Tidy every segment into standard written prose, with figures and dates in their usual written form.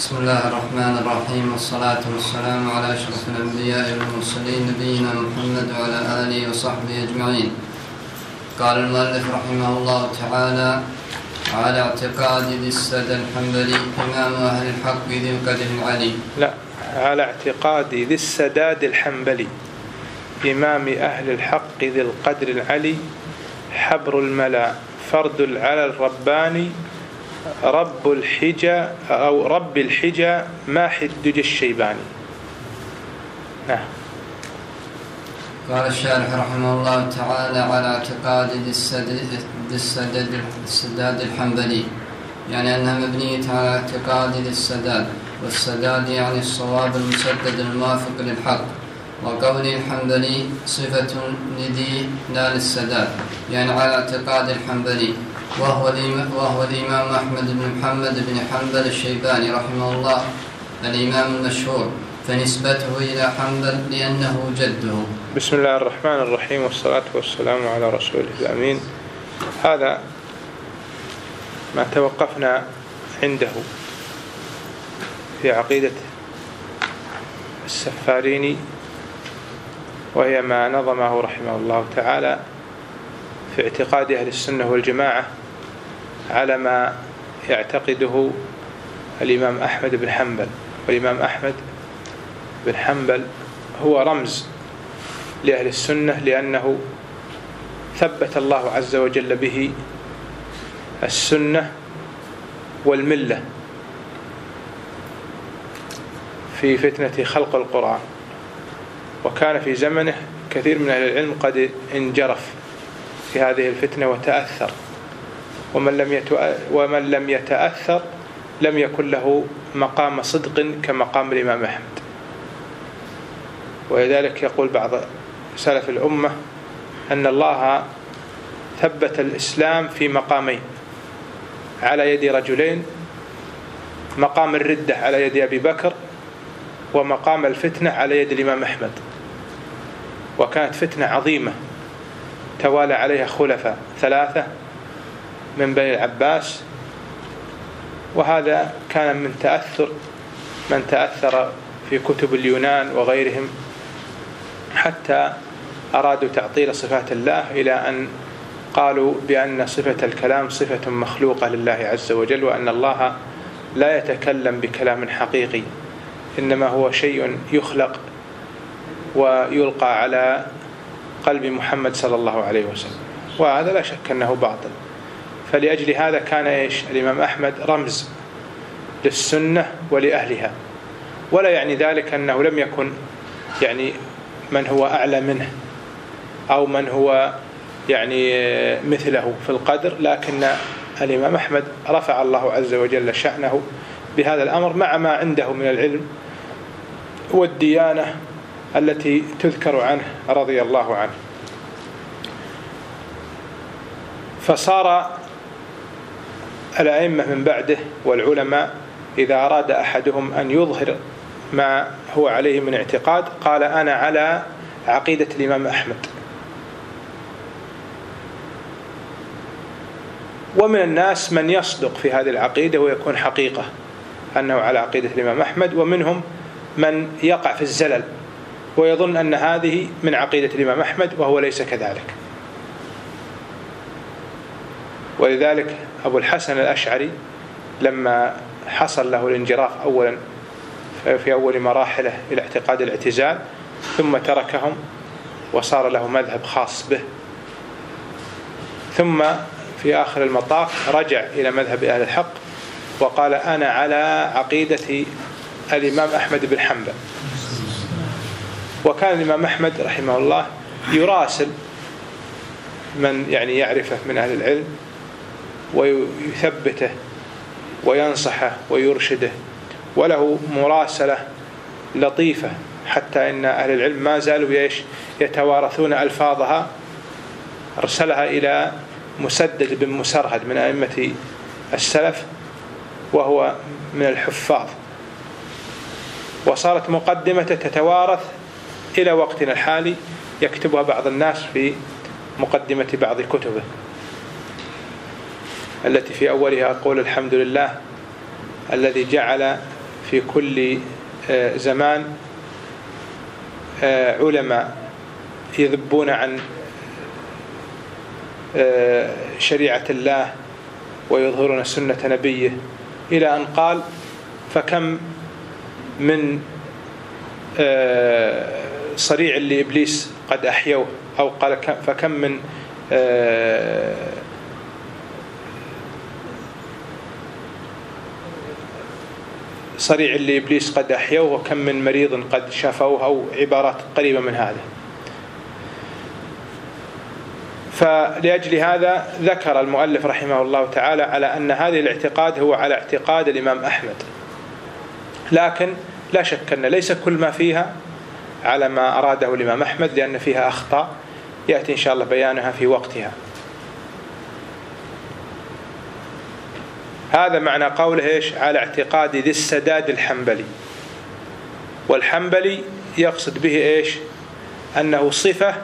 بسم الله الرحمن الرحيم، والصلاة والسلام على أشرف الأنبياء والمرسلين نبينا محمد وعلى آله وصحبه أجمعين. قال المؤلف رحمه الله تعالى: على اعتقاد ذي السدى الحنبلي إمام أهل الحق ذي القدر العلي. لا، على اعتقاد ذي السداد الحنبلي إمام أهل الحق ذي القدر العلي، حبر الملا فرد العلى الرباني، رب الحجى أو رب الحجى ماحي الدجى الشيباني. نعم. قال الشارح رحمه الله تعالى: على اعتقاد ذي السداد الحنبلي، يعني أنها مبنية على اعتقاد ذي السداد، والسداد يعني الصواب المسدد الموافق للحق. وقول الحنبلي صفة لذي لا للسداد، يعني على اعتقاد الحنبلي، وهو الإمام أحمد بن محمد بن حنبل الشيباني رحمه الله، الإمام المشهور، فنسبته إلى حنبل لأنه جده. بسم الله الرحمن الرحيم، والصلاة والسلام على رسوله الأمين. هذا ما توقفنا عنده في عقيدة السفاريني، وهي ما نظمه رحمه الله تعالى في اعتقاد أهل السنة والجماعة على ما يعتقده الإمام أحمد بن حنبل. والإمام أحمد بن حنبل هو رمز لأهل السنة، لأنه ثبت الله عز وجل به السنة والملة في فتنة خلق القرآن. وكان في زمنه كثير من أهل العلم قد انجرف في هذه الفتنة وتأثر، ومن لم يتأثر لم يكن له مقام صدق كمقام الإمام أحمد. ولذلك يقول بعض سلف الأمة أن الله ثبت الإسلام في مقامين على يد رجلين: مقام الردة على يد أبي بكر، ومقام الفتنة على يد الإمام أحمد. وكانت فتنة عظيمة توالى عليها خلفاء ثلاثة من بني العباس، وهذا كان من تأثر في كتب اليونان وغيرهم، حتى أرادوا تعطيل صفات الله، إلى أن قالوا بأن صفة الكلام صفة مخلوقة لله عز وجل، وأن الله لا يتكلم بكلام حقيقي، إنما هو شيء يخلق ويلقى على قلب محمد صلى الله عليه وسلم. وهذا لا شك أنه باطل. فلأجل هذا كان الإمام أحمد رمز للسنة ولأهلها. ولا يعني ذلك أنه لم يكن يعني من هو أعلى منه أو من هو يعني مثله في القدر، لكن الإمام أحمد رفع الله عز وجل شأنه بهذا الأمر، مع ما عنده من العلم والديانة التي تذكر عنه رضي الله عنه. فصار الأئمة من بعده والعلماء إذا أراد أحدهم أن يظهر ما هو عليه من اعتقاد قال: أنا على عقيدة الإمام أحمد. ومن الناس من يصدق في هذه العقيدة ويكون حقيقة أنه على عقيدة الإمام أحمد، ومنهم من يقع في الزلل ويظن أن هذه من عقيدة الإمام أحمد وهو ليس كذلك. ولذلك أبو الحسن الأشعري لما حصل له الانجراف أولا في أول مراحله إلى اعتقاد الاعتزال، ثم تركهم وصار له مذهب خاص به، ثم في آخر المطاف رجع إلى مذهب أهل الحق وقال: أنا على عقيدة الإمام أحمد بن حنبل. وكان الإمام أحمد رحمه الله يراسل من يعني يعرفه من أهل العلم ويثبته وينصحه ويرشده، وله مراسلة لطيفة، حتى إن أهل العلم ما زالوا يتوارثون ألفاظها. أرسلها إلى مسدد بن مسرهد من أئمة السلف، وهو من الحفاظ، وصارت مقدمته تتوارث إلى وقتنا الحالي، يكتبها بعض الناس في مقدمة بعض كتبه، التي في أولها أقول: الحمد لله الذي جعل في كل زمان علماء يذبون عن شريعة الله ويظهرون سنة نبيه، إلى أن قال: فكم من صريع لإبليس قد أحيوه، أو قال فكم من صريع لإبليس قد أحيوه، وكم من مريض قد شافوه، أو عبارات قريبة من هذا. فلأجل هذا ذكر المؤلف رحمه الله تعالى على أن هذه الاعتقاد هو على اعتقاد الإمام أحمد، لكن لا شك أن ليس كل ما فيها على ما أراده الإمام أحمد، لأن فيها أخطاء يأتي إن شاء الله بيانها في وقتها. هذا معنى قوله إيش؟ على اعتقاد ذي السداد الحنبلي. والحنبلي يقصد به إيش؟ أنه صفة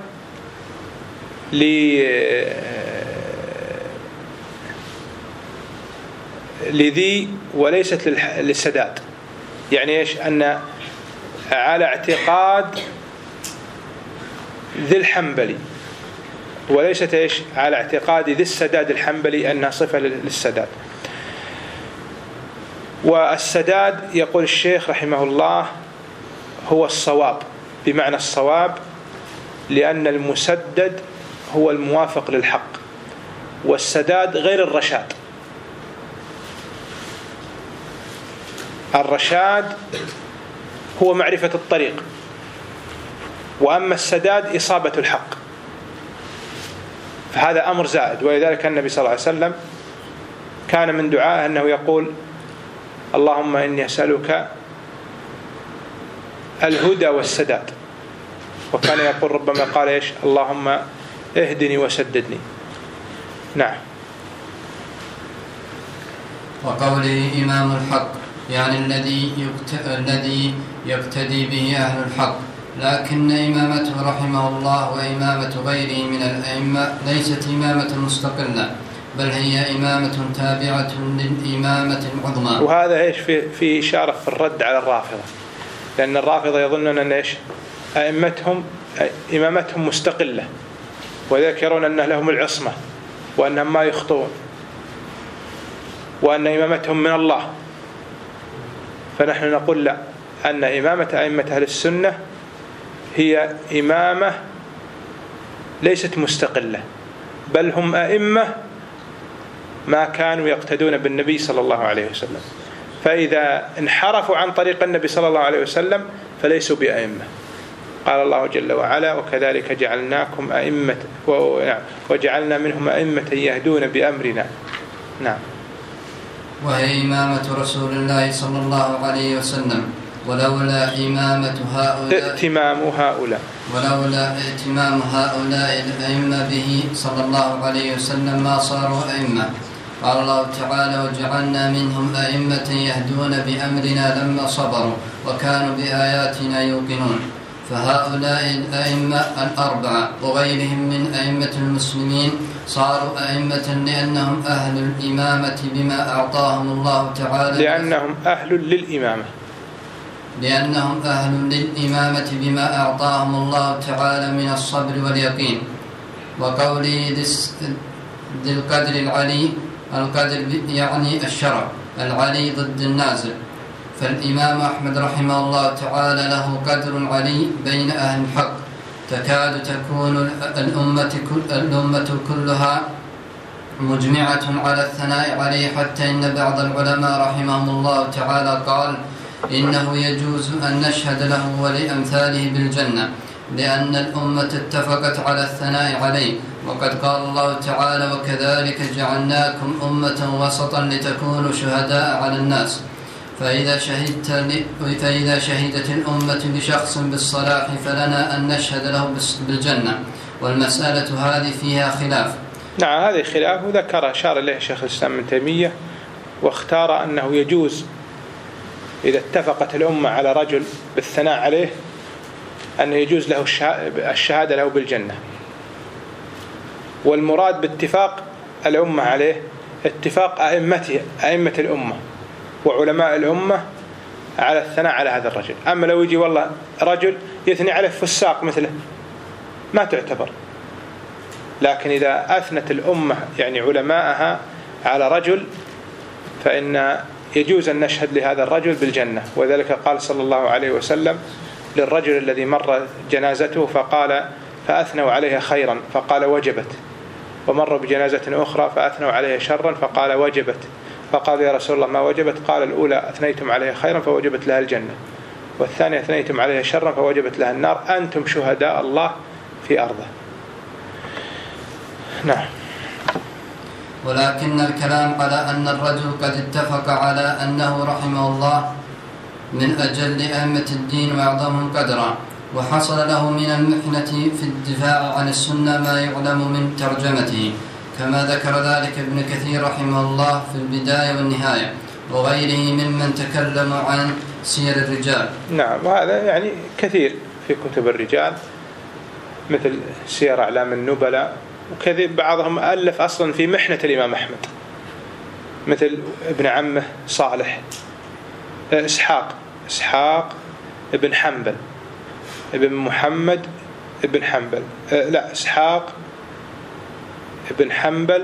لذي وليست للسداد. يعني إيش؟ أن على اعتقاد ذي الحنبلي، وليست إيش؟ على اعتقاد ذي السداد الحنبلي أنها صفة للسداد. والسداد يقول الشيخ رحمه الله هو الصواب، بمعنى الصواب، لأن المسدد هو الموافق للحق، والسداد غير الرشاد. الرشاد هو معرفة الطريق، وأما السداد إصابة الحق، فهذا أمر زائد. ولذلك النبي صلى الله عليه وسلم كان من دعائه أنه يقول: اللهم إني أسألك الهدى والسداد. وكان يقول ربما قال إيش؟ اللهم اهدني وسددني. نعم. وقوله إمام الحق يعني الذي يقتدي به أهل الحق، لكن إمامته رحمه الله وإمامة غيره من الأئمة ليست إمامة مستقلة، بل هي إمامة تابعة للإمامة العظمى. وهذا إيش في إشارة في الرد على الرافضة، لأن الرافضة يظنون أن إيش؟ إمامتهم مستقلة، وذلك يرون أن لهم العصمة وأنهم ما يخطئون، وأن إمامتهم من الله. فنحن نقول لا، أن إمامة أئمة أهل السنة هي إمامة ليست مستقلة، بل هم أئمة ما كانوا يقتدون بالنبي صلى الله عليه وسلم. فإذا انحرفوا عن طريق النبي صلى الله عليه وسلم فليسوا بأئمة. قال الله جل وعلا: وكذلك جعلناكم أئمة وجعلنا منهم أئمة يهدون بأمرنا. نعم. وهي إمامة رسول الله صلى الله عليه وسلم، ولولا إمامة هؤلاء ولولا ائتمام هؤلاء الأئمة به صلى الله عليه وسلم ما صاروا أئمة. قال الله تعالى: وجعلنا منهم أئمة يهدون بأمرنا لما صبروا وكانوا بآياتنا يوقنون. فهؤلاء الأئمة الأربعة وغيرهم من أئمة المسلمين صاروا أئمة لأنهم أهل الإمامة بما أعطاهم الله تعالى، لأنهم أهل للإمامة بما أعطاهم الله تعالى من الصبر واليقين. وقوله ذي القدر العلي، القدر يعني الشرع، العلي ضد النازل. فالإمام أحمد رحمه الله تعالى له قدر علي بين أهل الحق، تكاد تكون الأمة كلها مجمعة على الثناء عليه، حتى إن بعض العلماء رحمهم الله تعالى قال إنه يجوز أن نشهد له ولأمثاله بالجنة، لأن الأمة اتفقت على الثناء عليه. وقد قال الله تعالى: وكذلك جعلناكم أمة وسطا لتكونوا شهداء على الناس. فإذا شهدت الأمة بشخص بالصلاح فلنا أن نشهد له بالجنة. والمسألة هذه فيها خلاف. نعم، هذه خلاف وذكر أشار إليه شيخ الإسلام ابن تيمية، واختار أنه يجوز إذا اتفقت الأمة على رجل بالثناء عليه أنه يجوز له الشهادة له بالجنة. والمراد باتفاق الأمة عليه اتفاق أئمة الأمة وعلماء الأمة على الثناء على هذا الرجل. أما لو يجي والله رجل يثني عليه فساق مثله ما تعتبر. لكن إذا أثنت الأمة يعني علماءها على رجل فإن يجوز أن نشهد لهذا الرجل بالجنة. وذلك قال صلى الله عليه وسلم للرجل الذي مر جنازته فقال فأثنوا عليها خيرا فقال وجبت، ومر بجنازة أخرى فأثنوا عليها شرا فقال وجبت، فقال يا رسول الله ما وجبت؟ قال الأولى أثنيتم عليها خيرا فوجبت لها الجنة، والثانية أثنيتم عليها شرا فوجبت لها النار، أنتم شهداء الله في أرضه. نعم. ولكن الكلام على أن الرجل قد اتفق على أنه رحمه الله من أجل أئمة الدين وأعظمهم قدرا، وحصل له من المحنة في الدفاع عن السنة ما يعلم من ترجمته، كما ذكر ذلك ابن كثير رحمه الله في البداية والنهاية وغيره ممن تكلموا عن سير الرجال. نعم، وهذا يعني كثير في كتب الرجال مثل سير أعلام النبلاء، وكذب بعضهم ألف أصلا في محنة الإمام أحمد مثل ابن عمه صالح إسحاق ابن حنبل ابن محمد ابن حنبل إسحاق ابن حنبل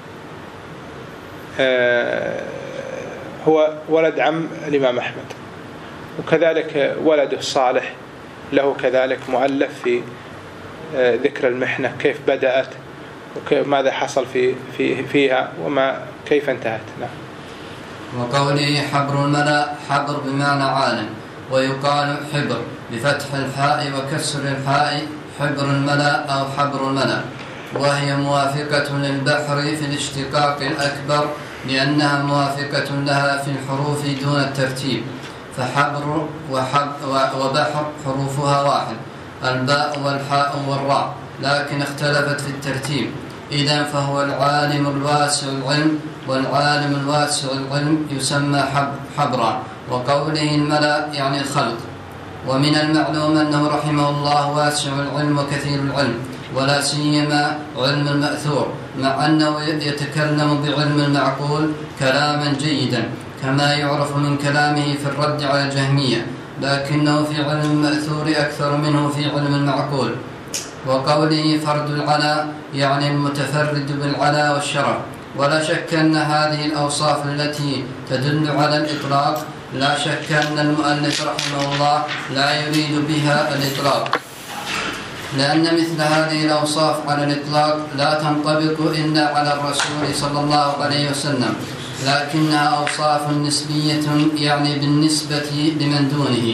هو ولد عم الإمام أحمد، وكذلك ولده صالح له كذلك مؤلف في ذكر المحنة كيف بدأت وماذا حصل فيها وما كيف انتهت. نعم. وقوله حبر الملا، حبر بمعنى عالم، ويقال حبر بفتح الحاء وكسر الحاء، حبر الملا أو حبر الملا، وهي موافقة للبحر في الاشتقاق الأكبر لأنها موافقة لها في الحروف دون الترتيب، فحبر وبحر حروفها واحد، الباء والحاء والراء، لكن اختلفت في الترتيب. إذن فهو العالم الواسع العلم، والعالم الواسع العلم يسمى حبرا. وقوله الملا يعني الخلق. ومن المعلوم أنه رحمه الله واسع العلم وكثير العلم، ولا سيما علم المأثور، مع أنه يتكلم بعلم المعقول كلاما جيدا كما يعرف من كلامه في الرد على الجهمية، لكنه في علم المأثور أكثر منه في علم المعقول. وقوله فرد العلا يعني المتفرد بالعلا والشرف. ولا شك أن هذه الأوصاف التي تدل على الإطلاق لا شك أن المؤلف رحمه الله لا يريد بها الإطلاق، لأن مثل هذه الأوصاف على الإطلاق لا تنطبق إلا على الرسول صلى الله عليه وسلم، لكنها أوصاف نسبية يعني بالنسبة لمن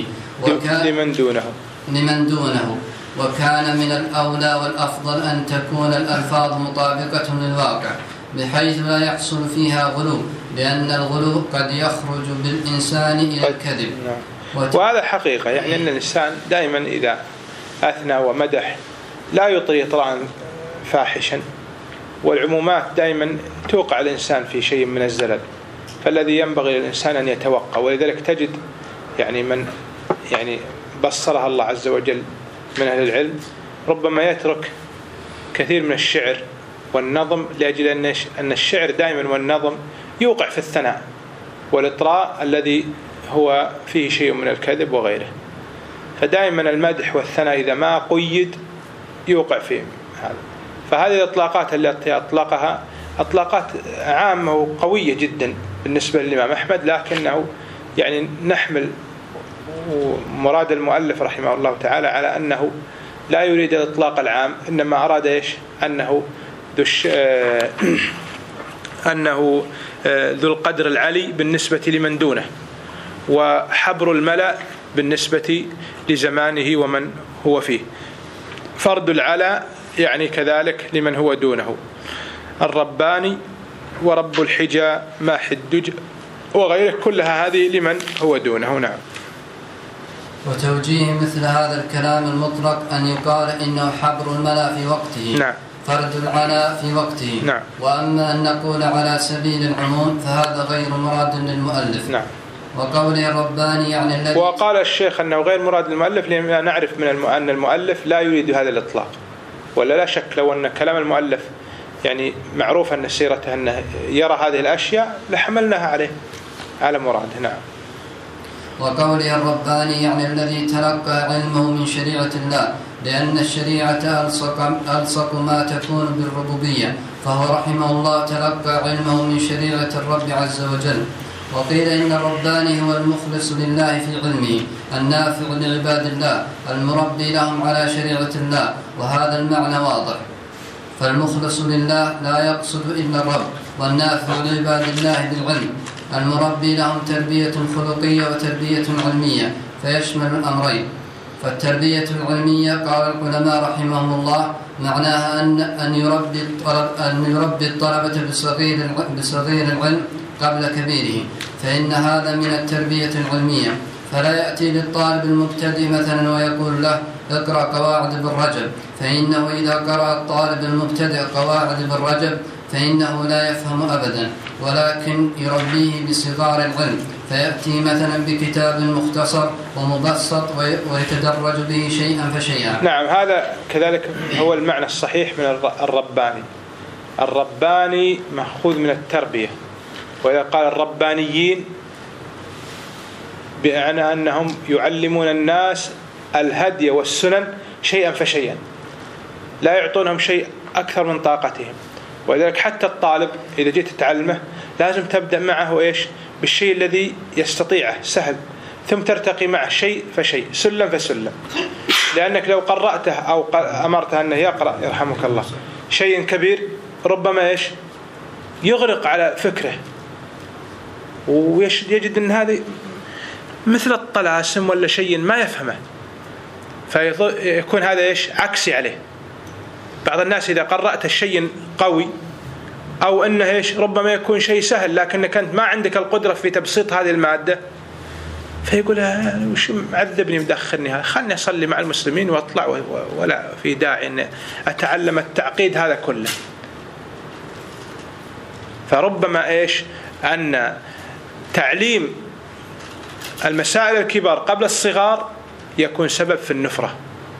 دونه، وكان من الأولى والأفضل أن تكون الألفاظ مطابقة للواقع بحيث لا يحصل فيها غلو، لأن الغلو قد يخرج بالإنسان إلى الكذب. وهذا حقيقة، يعني أن الإنسان دائما إذا أثنى ومدح لا يطري إطراء فاحشا، والعمومات دائما توقع الإنسان في شيء من الزلل، فالذي ينبغي للإنسان أن يتوقع. ولذلك تجد يعني من يعني بصرها الله عز وجل من أهل العلم ربما يترك كثير من الشعر والنظم لأجل أن الشعر دائما والنظم يوقع في الثناء والإطراء الذي هو فيه شيء من الكذب وغيره. فدائما المدح والثناء إذا ما قيد يوقع فيه هذا. فهذه الإطلاقات التي أطلقها أطلاقات عامة وقوية جدا بالنسبة للإمام أحمد، لكنه يعني نحمل مراد المؤلف رحمه الله تعالى على أنه لا يريد الإطلاق العام، إنما أراد إيش؟ أنه ذو القدر العلي بالنسبة لمن دونه، وحبر الملأ بالنسبة لزمانه ومن هو فيه، فرد العلا يعني كذلك لمن هو دونه، الرباني ورب الحجى ماحي الدجى وغيره، كلها هذه لمن هو دونه. نعم. وتوجيه مثل هذا الكلام المطلق أن يقال إنه حبر الملا في وقته، نعم، فرد العلا في وقته، نعم. وأما أن نقول على سبيل العموم فهذا غير مراد للمؤلف. نعم. وقوله الرباني يعني الذي، وقال الشيخ أنه غير مراد للمؤلف لأن نعرف من أن المؤلف لا يريد هذا الإطلاق، ولا لا شك لو أن كلام المؤلف يعني معروف أن سيرته أنه يرى هذه الأشياء لحملناها عليه على مراده. نعم. وقوله الرباني يعني الذي تلقى علمه من شريعة الله، لأن الشريعة ألصق ما تكون بالربوبية، فهو رحمه الله تلقى علمه من شريعة الرب عز وجل. وقيل إن الرباني هو المخلص لله في علمه، النافع لعباد الله، المربي لهم على شريعة الله، وهذا المعنى واضح. فالمخلص لله لا يقصد إلا الرب، والنافع لعباد الله بالعلم، المربي لهم تربية خلقية وتربية علمية، فيشمل الأمرين. فالتربية العلمية قال العلماء رحمهم الله معناها أن يربي الطلبة بصغير العلم قبل كبيره، فإن هذا من التربية العلمية. فلا يأتي للطالب المبتدئ مثلا ويقول له اقرأ قواعد ابن رجب، فإنه إذا قرأ الطالب المبتدئ قواعد ابن رجب فإنه لا يفهم أبدا، ولكن يربيه بصغار العلم، فيأتي مثلا بكتاب مختصر ومبسط ويتدرج به شيئا فشيئا. نعم، هذا كذلك هو المعنى الصحيح من الرباني. الرباني مأخوذ من التربية، وإذا قال الربانيين بمعنى أنهم يعلمون الناس الهدي والسنن شيئا فشيئا، لا يعطونهم شيء أكثر من طاقتهم. ولذلك حتى الطالب إذا جيت تتعلمه لازم تبدأ معه إيش؟ بالشيء الذي يستطيعه سهل، ثم ترتقي معه شيء فشيء، سلم فسلم. لأنك لو قرأته أو أمرته أنه يقرأ يرحمك الله شيء كبير، ربما إيش؟ يغرق على فكره، ويجد أن هذه مثل الطلاسم ولا شيء ما يفهمه، فيكون هذا إيش؟ عكسي عليه. بعض الناس إذا قرأت الشيء قوي أو أنه إيش؟ ربما يكون شيء سهل لكنك أنت ما عندك القدرة في تبسيط هذه المادة، فيقول وش معذبني مدخلني، خلني أصلي مع المسلمين وأطلع، ولا في داعي أن أتعلم التعقيد هذا كله. فربما إيش؟ أن تعليم المسائل الكبار قبل الصغار يكون سبب في النفرة،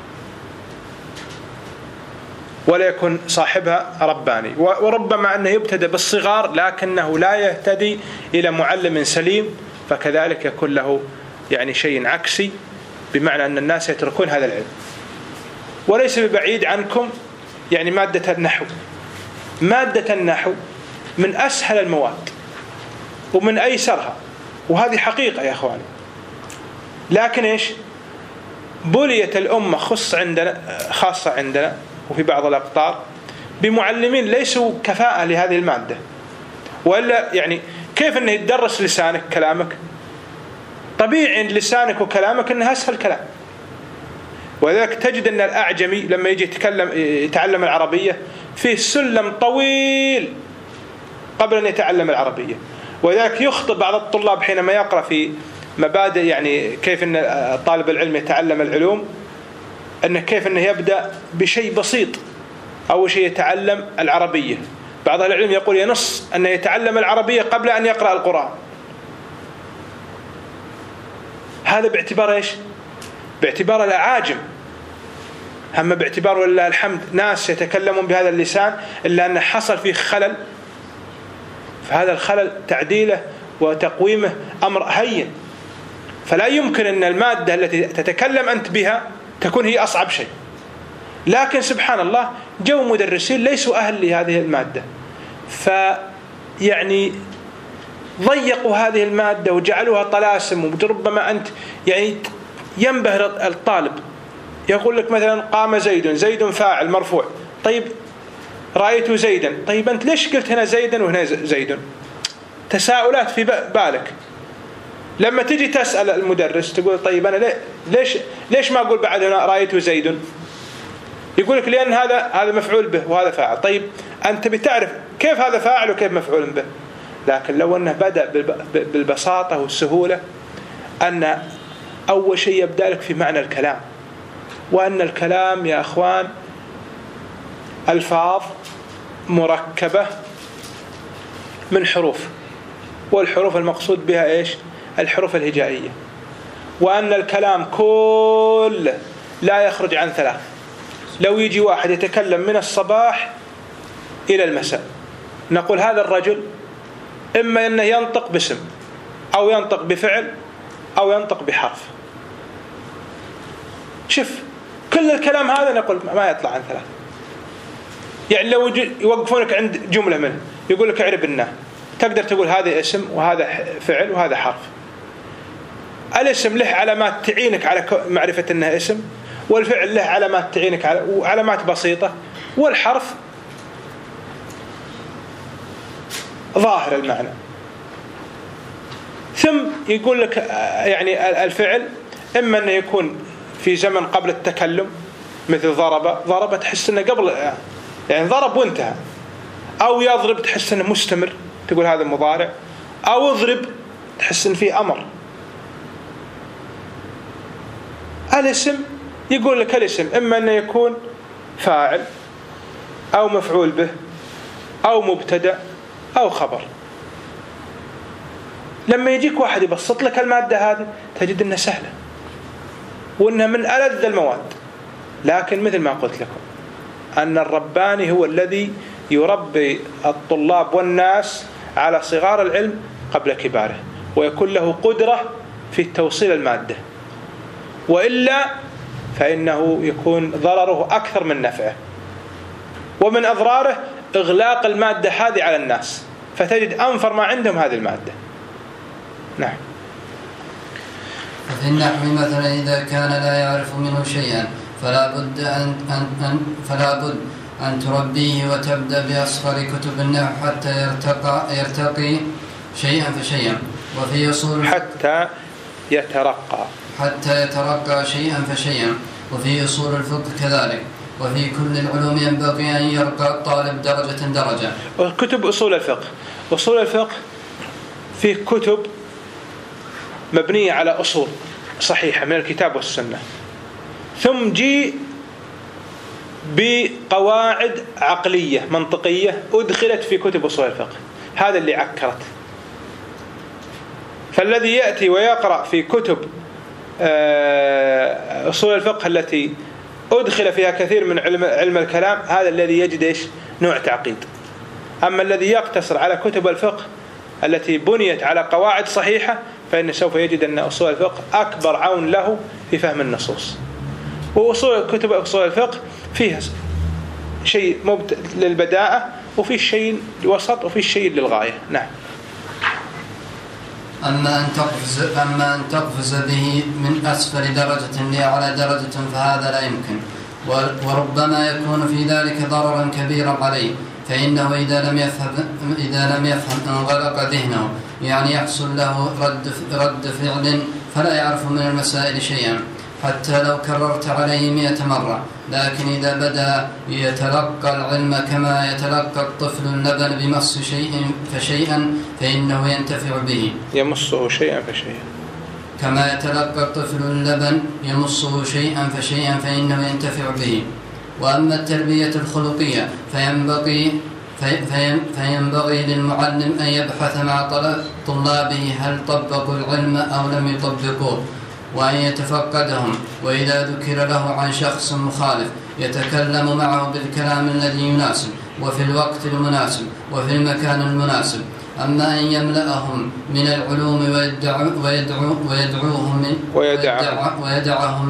ولا يكون صاحبها رباني. وربما أنه يبتدأ بالصغار لكنه لا يهتدي إلى معلم سليم، فكذلك يكون له يعني شيء عكسي، بمعنى أن الناس يتركون هذا العلم. وليس ببعيد عنكم يعني مادة النحو. مادة النحو من أسهل المواد ومن أيسرها، وهذه حقيقة يا أخواني. لكن إيش؟ بليت الأمة خاصة عندنا وفي بعض الأقطار بمعلمين ليسوا كفاءة لهذه المادة. وإلا يعني كيف أنه يدرس لسانك كلامك؟ طبيعي لسانك وكلامك أنه أسهل كلام. ولذلك تجد أن الأعجمي لما يجي يتعلم العربية فيه سلم طويل قبل أن يتعلم العربية. ولذلك يخطئ بعض الطلاب حينما يقرأ في مبادئ يعني كيف أن طالب العلم يتعلم العلوم، أنه كيف أنه يبدأ بشيء بسيط، أول شيء يتعلم العربية. بعض العلم يقول ينص أنه يتعلم العربية قبل أن يقرأ القرآن. هذا باعتبار إيش؟ باعتبار الأعاجم. أما باعتبار ولله الحمد ناس يتكلمون بهذا اللسان، إلا أنه حصل فيه خلل، فهذا الخلل تعديله وتقويمه أمر هين. فلا يمكن أن المادة التي تتكلم أنت بها تكون هي أصعب شيء. لكن سبحان الله جو مدرسين ليسوا أهل لهذه المادة، فيعني ضيقوا هذه المادة وجعلوها طلاسم. وربما أنت يعني ينبهر الطالب، يقول لك مثلا قام زيد فاعل مرفوع، طيب رأيت زيدا، طيب أنت ليش قلت هنا زيدا وهنا زيد؟ تساؤلات في بالك. لما تجي تسأل المدرس تقول طيب أنا ليش ما أقول بعد هنا رأيت زيد؟ يقول لك لأن هذا مفعول به وهذا فاعل. طيب أنت بتعرف كيف هذا فاعل وكيف مفعول به. لكن لو أنه بدأ بالبساطة والسهولة، أن أول شيء يبدأ لك في معنى الكلام، وأن الكلام يا أخوان ألفاظ مركبة من حروف، والحروف المقصود بها إيش؟ الحروف الهجائية. وأن الكلام كله لا يخرج عن ثلاث. لو يجي واحد يتكلم من الصباح إلى المساء، نقول هذا الرجل إما أنه ينطق باسم أو ينطق بفعل أو ينطق بحرف. شوف كل الكلام هذا نقول ما يطلع عن 3. يعني لو يوقفونك عند جملة منه يقول لك اعرب الناه، تقدر تقول هذا اسم وهذا فعل وهذا حرف. الاسم له علامات تعينك على معرفة أنه اسم، والفعل له علامات تعينك على وعلامات بسيطة، والحرف ظاهر المعنى. ثم يقول لك يعني الفعل إما أنه يكون في زمن قبل التكلم، مثل ضرب تحس أنه قبل يعني ضرب وانتهى، أو يضرب تحس أنه مستمر تقول هذا مضارع، أو اضرب تحس أنه فيه أمر. الاسم يقول لك الاسم إما أنه يكون فاعل أو مفعول به أو مبتدأ أو خبر. لما يجيك واحد يبسط لك المادة هذه تجد أنها سهلة وأنها من ألذ المواد، لكن مثل ما قلت لكم أن الرباني هو الذي يربي الطلاب والناس على صغار العلم قبل كباره، ويكون له قدرة في توصيل المادة، وإلا فإنه يكون ضرره أكثر من نفعه. ومن أضراره إغلاق المادة هذه على الناس، فتجد أنفر ما عندهم هذه المادة. نعم. وفي النحو مثلا إذا كان لا يعرف منه شيئا فلا بد أن تربيه وتبدأ بأصغر كتب النحو حتى يرتقي شيئا فشيئا. وفي أصول حتى يترقى شيئا فشيئا. وفي أصول الفقه كذلك. وفي كل العلوم ينبغي أن يرقى الطالب درجة. كتب أصول الفقه فيه كتب مبنية على أصول صحيحة من الكتاب والسنة، ثم جي بقواعد عقلية منطقية أدخلت في كتب أصول الفقه. هذا اللي عكرت. فالذي يأتي ويقرأ في كتب أصول الفقه التي أدخل فيها كثير من علم الكلام، هذا الذي يجد نوع تعقيد. أما الذي يقتصر على كتب الفقه التي بنيت على قواعد صحيحة فإن سوف يجد أن أصول الفقه أكبر عون له في فهم النصوص. كتب أصول الفقه فيها شيء للبداءة، وفي شيء للوسط، وفي شيء للغاية. نعم. أما أن تقفز به من أسفل درجة لأعلى درجة فهذا لا يمكن، وربما يكون في ذلك ضررا كبيرا عليه، فإنه إذا لم يفهم انغلق ذهنه، يعني يحصل له رد فعل فلا يعرف من المسائل شيئا حتى لو كررت عليه 100 مرة. لكن إذا بدأ يتلقى العلم كما يتلقى الطفل اللبن بمص شيء فشيئا فإنه ينتفع به. يمصه شيئا فشيئا. كما يتلقى الطفل اللبن يمصه شيئا فشيئا فإنه ينتفع به. وأما التربية الخلقية فينبغي للمعلم أن يبحث مع طلابه هل طبقوا العلم أو لم يطبقوه، وأن يتفقدهم، وإذا ذكر له عن شخص مخالف يتكلم معه بالكلام الذي يناسب وفي الوقت المناسب وفي المكان المناسب. أما أن يملأهم من العلوم ويدعهم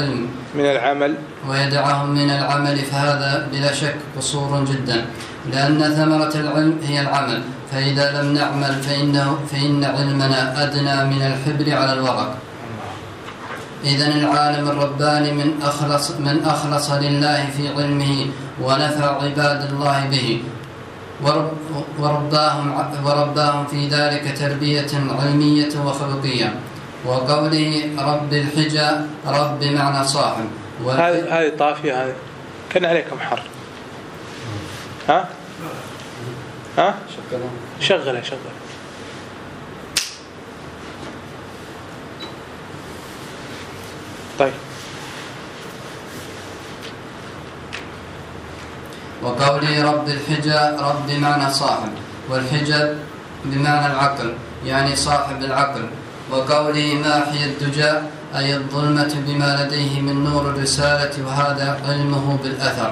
من العمل فهذا بلا شك قصور جدا، لأن ثمرة العلم هي العمل، فإذا لم نعمل فإن علمنا أدنى من الحبر على الورق. إذن العالم الرباني من أخلص لله في علمه ونفع عباد الله به، ورباهم في ذلك تربية علمية وخلقية. وقوله رب الحجى رب معنى صاحب. هذه طافية، هذه كان عليكم حر. ها شغله. طيب. وقوله رب الحجى رب بمعنى صاحب، والحجى بمعنى العقل يعني صاحب العقل. وقوله ماحي الدجى أي الظلمة بما لديه من نور الرسالة، وهذا علمه بالأثر.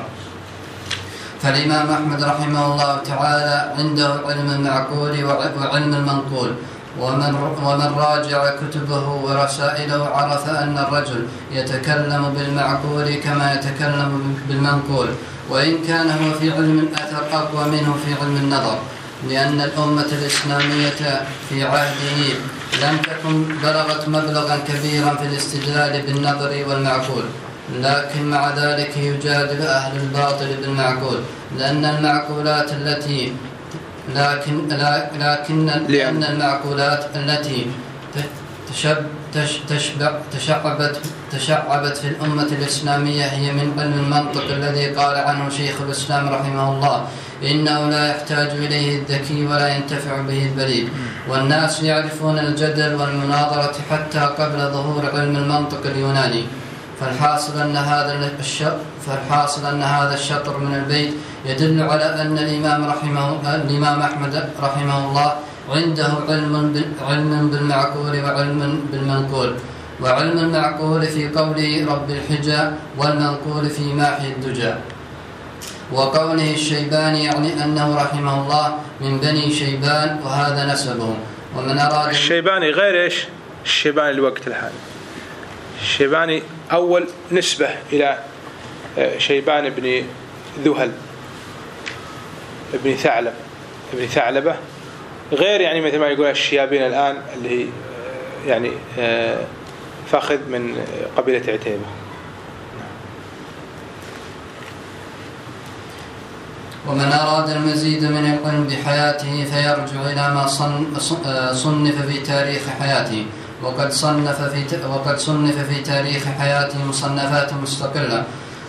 فالإمام أحمد رحمه الله تعالى عنده علم المعقول وعلم المنقول، ومن راجع كتبه ورسائله عرف أن الرجل يتكلم بالمعقول كما يتكلم بالمنقول، وإن كان هو في علم الأثر أقوى منه في علم النظر، لأن الأمة الإسلامية في عهده لم تكن بلغت مبلغا كبيرا في الاستدلال بالنظر والمعقول، لكن مع ذلك يجادل أهل الباطل بالمعقول، لأن المعقولات التي تشعبت في الأمة الإسلامية هي من علم المنطق الذي قال عنه شيخ الإسلام رحمه الله: إنه لا يحتاج إليه الذكي ولا ينتفع به البليد. والناس يعرفون الجدل والمناظرة حتى قبل ظهور علم المنطق اليوناني. فالحاصل أن هذا الشطر من البيت يدل على أن الإمام أحمد رحمه الله عنده علم بالمعقول وعلم بالمنقول، وعلم المعقول في قوله رب الحجى، والمنقول في ماحي الدجى. وقوله الشيباني يعني أنه رحمه الله من بني شيبان، وهذا نسبه. ومن أراد الشيباني غير إيش؟ الشيباني الوقت الحالي، الشيباني أول نسبة إلى شيبان بن ذهل ابن ثعلبة، غير يعني مثل ما يقول الشيابين الآن اللي هي يعني فاخذ من قبيلة عتيبة. ومن أراد المزيد من العلم بحياته فيرجع إلى ما صنف في تاريخ حياته، وقد صنف في تاريخ حياته مصنفات مستقلة،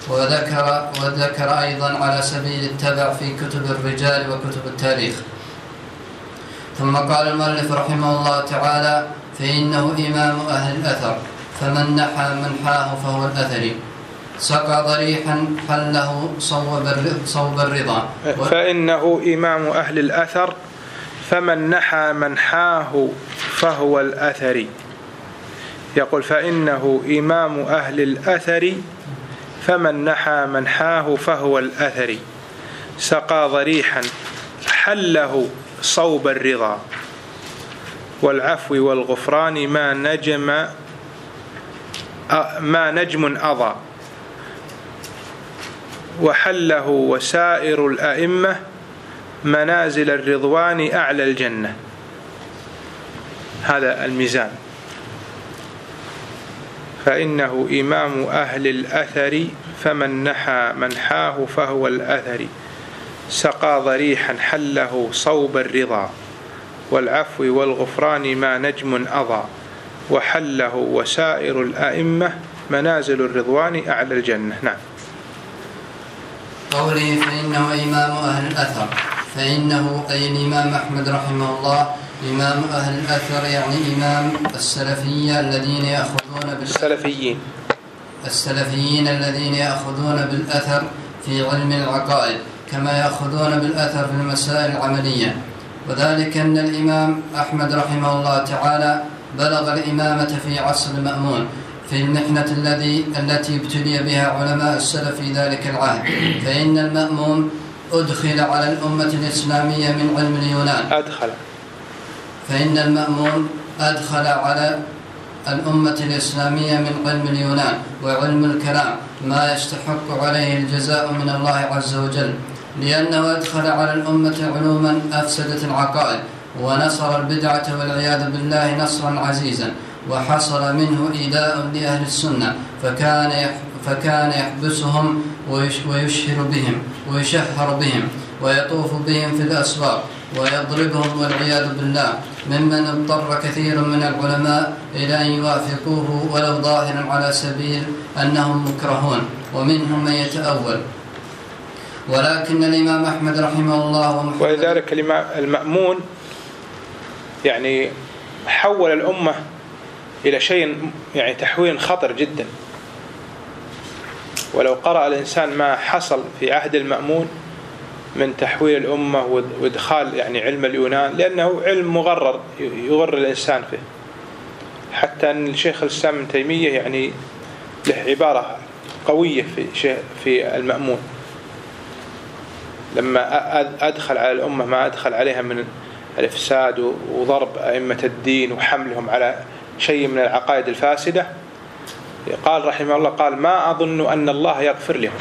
وذكر أيضا على سبيل التبع في كتب الرجال وكتب التاريخ. ثم قال المؤلف رحمه الله تعالى: فإنه إمام أهل الأثر، فمن نحى منحاه فهو الأثري، سقى ضريحا حله صوب الرضا. فإنه إمام أهل الأثر، فمن نحى منحاه فهو الأثري. يقول: فإنه إمام أهل الأثر، فمن نحى منحاه فهو الأثري، سقى ضريحا حله صوب الرضا، والعفو والغفران ما نجم أضى، وحله وسائر الأئمة منازل الرضوان أعلى الجنة. هذا الميزان. فإنه إمام أهل الأثر، فمن نحى منحاه فهو الأثر، سقى ضريحا حله صوب الرضا، والعفو والغفران ما نجم أضى، وحله وسائر الأئمة منازل الرضوان أعلى الجنة. نعم. قوله فإنه إمام أهل الأثر، فإنه أي الإمام أحمد رحمه الله إمام أهل الأثر، يعني إمام السلفية الذين يأخذون السلفيين الذين يأخذون بالأثر في علم العقائد كما يأخذون بالأثر في المسائل العملية. وذلك أن الإمام أحمد رحمه الله تعالى بلغ الإمامة في عصر المأمون في المحنة التي ابتلي بها علماء السلف في ذلك العهد. فإن المأمون أدخل على الأمة الإسلامية من علم اليونان، فإن المأمون أدخل على الأمة الإسلامية من علم اليونان وعلم الكلام ما يستحق عليه الجزاء من الله عز وجل، لأنه أدخل على الأمة علوما أفسدت العقائد ونصر البدعة والعياذ بالله نصرا عزيزا، وحصل منه إيذاء لأهل السنة، فكان يحبسهم ويشهر بهم ويطوف بهم في الأسواق ويضربهم والعياذ بالله، ممن اضطر كثير من العلماء إلى أن يوافقوه ولو ظاهرا على سبيل أنهم مكرهون، ومنهم من يتأول. ولكن الإمام أحمد رحمه الله ولذلك المأمون يعني حول الأمة إلى شيء يعني تحويل خطر جدا. ولو قرأ الإنسان ما حصل في عهد المأمون من تحويل الأمة وادخال يعني علم اليونان، لأنه علم مغرر يغر الإنسان فيه، حتى أن الشيخ الإسلام ابن تيمية يعني له عبارة قوية في المأمون لما أدخل على الأمة ما أدخل عليها من الإفساد وضرب أئمة الدين وحملهم على شيء من العقائد الفاسدة، قال رحمه الله قال ما أظن أن الله يغفر لهم.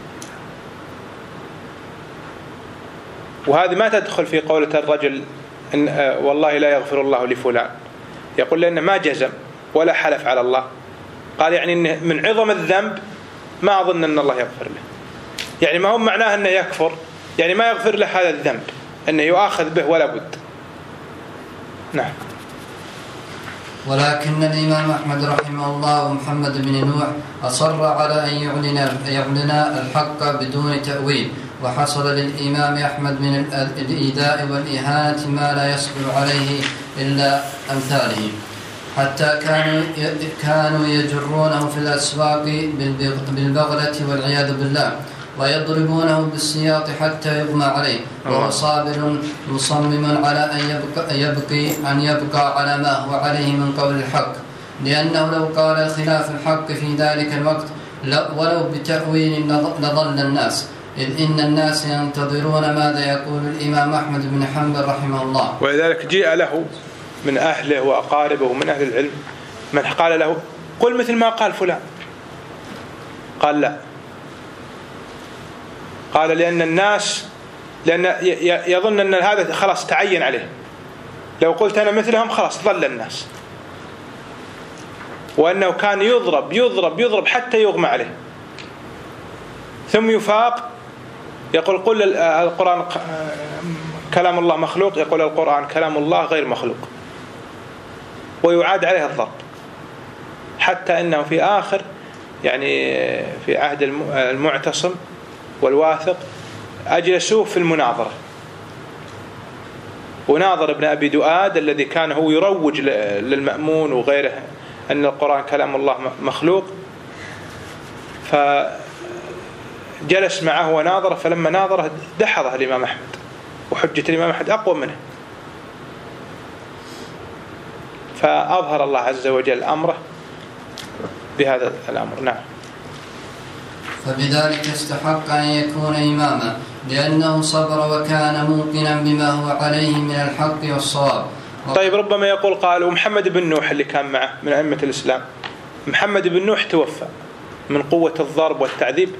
وهذه ما تدخل في قولة الرجل إن والله لا يغفر الله لفلان، يقول لأنه ما جزم ولا حلف على الله، قال يعني إن من عظم الذنب ما أظن أن الله يغفر له، يعني ما هو معناه أنه يكفر، يعني ما يغفر له هذا الذنب، أنه يؤاخذ به ولا بد. نعم. ولكن الإمام أحمد رحمه الله ومحمد بن نوح أصر على أن يعلن الحق بدون تأويل، وحصل للإمام أحمد من الإيذاء والإهانة ما لا يصبر عليه إلا أمثاله، حتى كانوا يجرونه في الأسواق بالبغلة والعياذ بالله، ويضربونه بالسياط حتى يغمى عليه، وهو صابر مصمم على أن يبقى على ما هو عليه من قول الحق، لأنه لو قال خلاف الحق في ذلك الوقت ولو بتأويل لضل الناس، إذ إن الناس ينتظرون ماذا يقول الإمام أحمد بن حنبل رحمه الله. ولذلك جاء له من أهله وأقاربه ومن أهل العلم من قال له قل مثل ما قال فلان، قال لا، قال لأن يظن أن هذا خلاص تعين عليه، لو قلت أنا مثلهم خلاص ضل الناس، وأنه كان يضرب يضرب يضرب حتى يغمى عليه، ثم يفاق يقول قل القرآن كلام الله مخلوق، يقول القرآن كلام الله غير مخلوق، ويعاد عليه الضرب، حتى أنه في آخر يعني في عهد المعتصم والواثق أجلسوه في المناظرة، وناظر ابن أبي دؤاد الذي كان هو يروج للمأمون وغيره أن القرآن كلام الله مخلوق، فجلس معه وناظره، فلما ناظره دحضه الإمام أحمد، وحجة الإمام أحمد أقوى منه، فأظهر الله عز وجل أمره بهذا الأمر. نعم. فبذلك استحق أن يكون إماما، لأنه صبر وكان موقنا بما هو عليه من الحق والصواب. طيب ربما يقول قالوا محمد بن نوح اللي كان معه من أئمة الإسلام، محمد بن نوح توفى من قوة الضرب والتعذيب،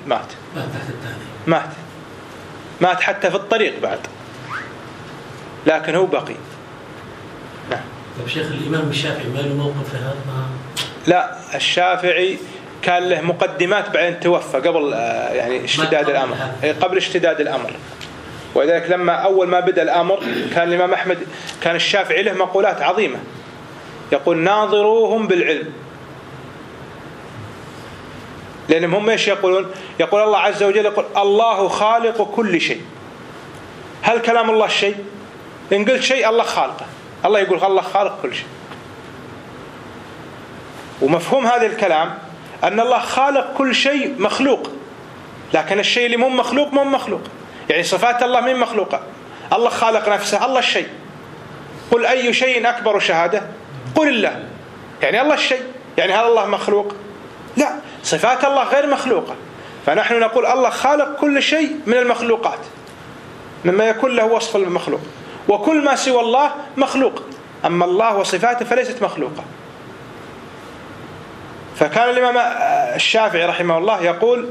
مات حتى في الطريق بعد، لكن هو بقي. نعم. طيب شيخ الإمام الشافعي ما له موقف في هذا؟ لا، الشافعي كان له مقدمات بعدين توفى قبل يعني اشتداد الأمر، قبل اشتداد الأمر، ولذلك لما أول ما بدأ الأمر كان الإمام أحمد كان الشافعي له مقولات عظيمة، يقول ناظروهم بالعلم، لأنهم هم ايش يقولون؟ يقول الله عز وجل يقول الله خالق كل شيء، هل كلام الله شيء؟ إن قلت شيء الله خالقه، الله يقول الله خالق كل شيء، ومفهوم هذا الكلام أن الله خالق كل شيء مخلوق، لكن الشيء اللي مو مخلوق مو مخلوق، يعني صفات الله من مخلوقة، الله خالق نفسه، الله الشيء، قل أي شيء أكبر شهادة؟ قل الله، يعني الله الشيء، يعني هل الله مخلوق؟ لا، صفات الله غير مخلوقة، فنحن نقول الله خالق كل شيء من المخلوقات مما يكون له وصف المخلوق، وكل ما سوى الله مخلوق، أما الله وصفاته فليست مخلوقة. فكان الإمام الشافعي رحمه الله يقول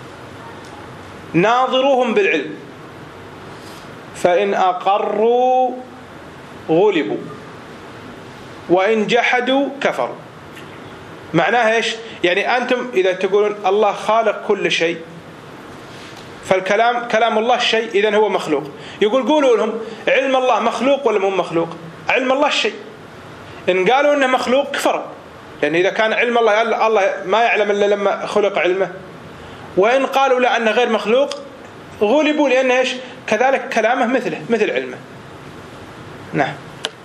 ناظروهم بالعلم، فإن أقروا غلبوا وإن جحدوا كفروا. معناها إيش؟ يعني أنتم إذا تقولون الله خالق كل شيء، فالكلام كلام الله الشيء، إذن هو مخلوق، يقول قولوا لهم علم الله مخلوق ولا مو مخلوق؟ علم الله الشيء، إن قالوا إنه مخلوق كفروا، لأن إذا كان علم الله ما يعلم إلا لما خلق علمه، وإن قالوا لا أنه غير مخلوق غلبوا، لأن إيش؟ كذلك كلامه مثل علمه. نعم.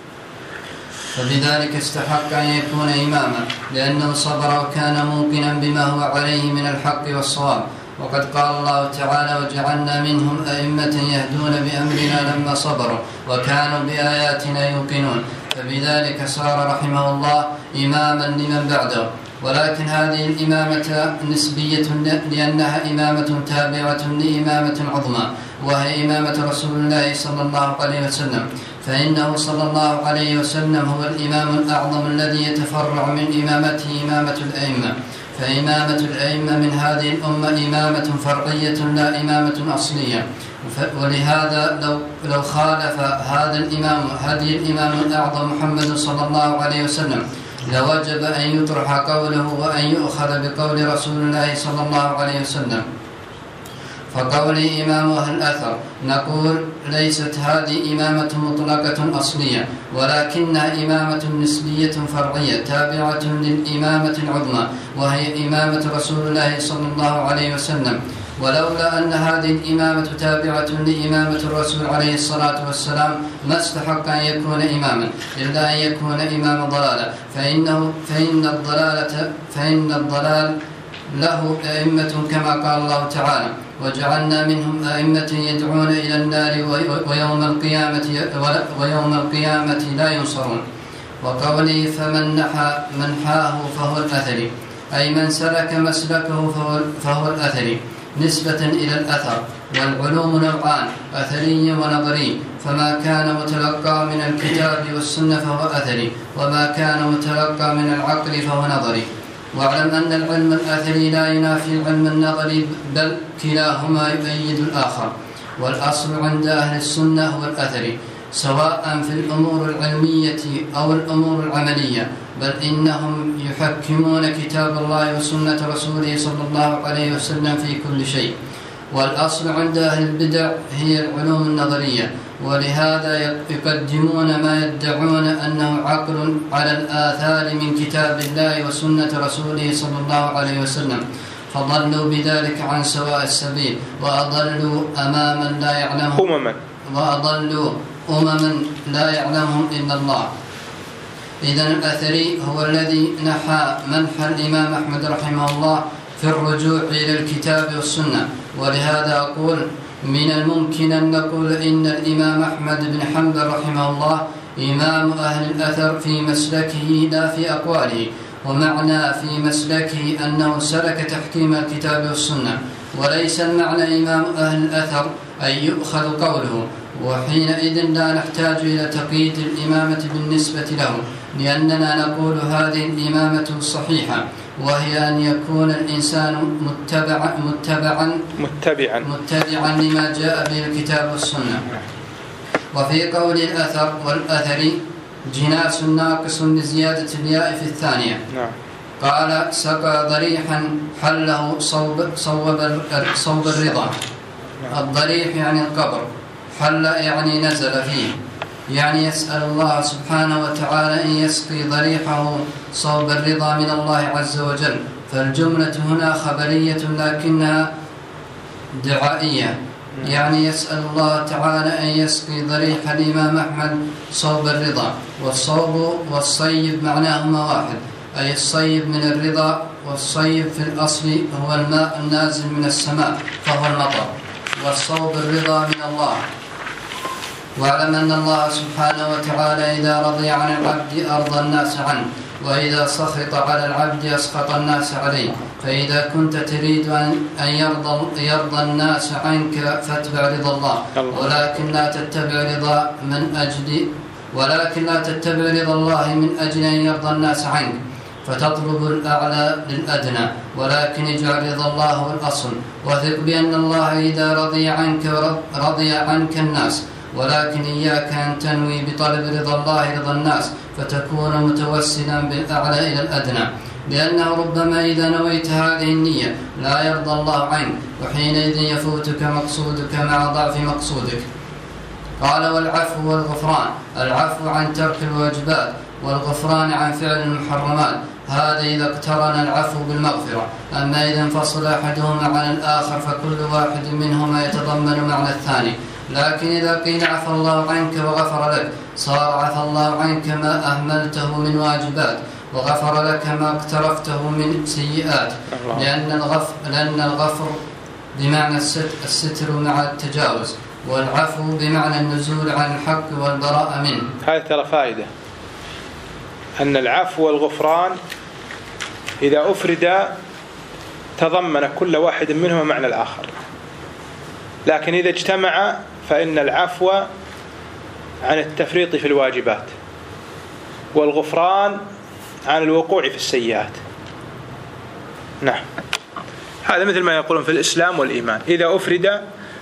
فبذلك استحق أن يكون إماما، لأنه صبر وكان موقنا بما هو عليه من الحق والصواب، وقد قال الله تعالى وجعلنا منهم أئمة يهدون بأمرنا لما صبروا وكانوا بآياتنا يوقنون، فبذلك صار رحمه الله إماما لمن بعده. ولكن هذه الإمامة نسبية، لأنها إمامة تابعة لإمامة عظمى، وهي إمامة رسول الله صلى الله عليه وسلم، فإنه صلى الله عليه وسلم هو الإمام الأعظم الذي يتفرع من إمامته إمامة الأئمة. فإمامة الأئمة من هذه الأمة إمامة فرعية لا إمامة أصلية، ولهذا لو خالف هذا الإمام هذه الإمام الأعظم محمد صلى الله عليه وسلم لوجب أن يطرح قوله وأن يؤخذ بقول رسول الله صلى الله عليه وسلم. فقولي إمام أهل الأثر نقول ليست هذه إمامة مطلقة أصلية، ولكنها إمامة نسبية فرعية تابعة للإمامة العظمى وهي إمامة رسول الله صلى الله عليه وسلم. ولولا أن هذه الإمامة تابعة لإمامة الرسول عليه الصلاة والسلام ما استحق أن يكون إماما إلا أن يكون إمام ضلالة، فإن الضلال له أئمة كما قال الله تعالى: وجعلنا منهم أئمة يدعون إلى النار ويوم القيامة لا ينصرون. وقوله فمن نحى منحاه فهو الأثري، أي من سلك مسلكه فهو الأثري نسبة إلى الأثر. والعلوم نوعان: أثري ونظري، فما كان متلقى من الكتاب والسنة فهو أثري، وما كان متلقى من العقل فهو نظري. واعلم أن العلم الأثري لا ينافي العلم النظري، بل كلاهما يؤيد الآخر. والأصل عند أهل السنة هو الأثري، سواء في الأمور العلمية أو الأمور العملية، بل إنهم يحكمون كتاب الله وسنة رسوله صلى الله عليه وسلم في كل شيء. والأصل عند أهل البدع هي العلوم النظرية، ولهذا يقدمون ما يدعون أنه عقل على الآثار من كتاب الله وسنة رسوله صلى الله عليه وسلم، فضلوا بذلك عن سواء السبيل، وأضلوا أمما لا يعلمهم إلا الله. إذن الأثري هو الذي نحى منحى الإمام أحمد رحمه الله في الرجوع إلى الكتاب والسنة. ولهذا أقول من الممكن أن نقول إن الإمام أحمد بن حنبل رحمه الله إمام أهل الأثر في مسلكه لا في أقواله، ومعنى في مسلكه أنه سلك تحكيم الكتاب والسنة، وليس المعنى إمام أهل الأثر أن يؤخذ قوله، وحينئذ لا نحتاج إلى تقييد الإمامة بالنسبة له، لأننا نقول هذه الإمامة صحيحة، وهي أن يكون الإنسان متبعا لما جاء به الكتاب والسنة. وفي قول الأثر والأثر جناس ناقص لزيادة الياء في الثانية. قال سقى ضريحا حله صوب الرضا. الضريح يعني القبر، حل يعني نزل فيه، يعني يسأل الله سبحانه وتعالى أن يسقي ضريحه صوب الرضا من الله عز وجل. فالجملة هنا خبرية لكنها دعائية، يعني يسأل الله تعالى أن يسقي ضريح الإمام أحمد صوب الرضا. والصوب والصيب معناهما واحد، أي الصيب من الرضا، والصيب في الأصل هو الماء النازل من السماء فهو المطر، والصوب الرضا من الله. واعلم أن الله سبحانه وتعالى إذا رضي عن العبد أرضى الناس عنه، وإذا سخط على العبد أسخط الناس عليه. فإذا كنت تريد أن يرضى الناس عنك فاتبع رضا الله، ولكن لا تتبع رضا الله من أجل أن يرضى الناس عنك، فتطلب الأعلى للأدنى، ولكن اجعل رضا الله هو الأصل. وثق بأن الله إذا رضي عنك الناس، ولكن إياك أن تنوي بطلب رضا الله رضا الناس، فتكون متوسلا بالأعلى إلى الأدنى، لأنه ربما إذا نويت هذه النية لا يرضى الله عنك، وحينئذ يفوتك مقصودك مع ضعف مقصودك. قال والعفو والغفران: العفو عن ترك الواجبات، والغفران عن فعل المحرمات. هذا إذا اقترن العفو بالمغفرة. أما إذا انفصل أحدهما عن الآخر فكل واحد منهما يتضمن معنى الثاني. لكن إذا قيل عفى الله عنك وغفر لك، صار عفى الله عنك ما أهملته من واجبات، وغفر لك ما اقترفته من سيئات، لأن الغفر بمعنى الستر مع التجاوز، والعفو بمعنى النزول عن الحق والبراءة منه. هذه ترى فائدة، أن العفو والغفران إذا أفرد تضمن كل واحد منهما معنى الآخر. لكن إذا اجتمع فإن العفو عن التفريط في الواجبات والغفران عن الوقوع في السيئات. نعم، هذا مثل ما يقولون في الإسلام والإيمان، إذا أفرد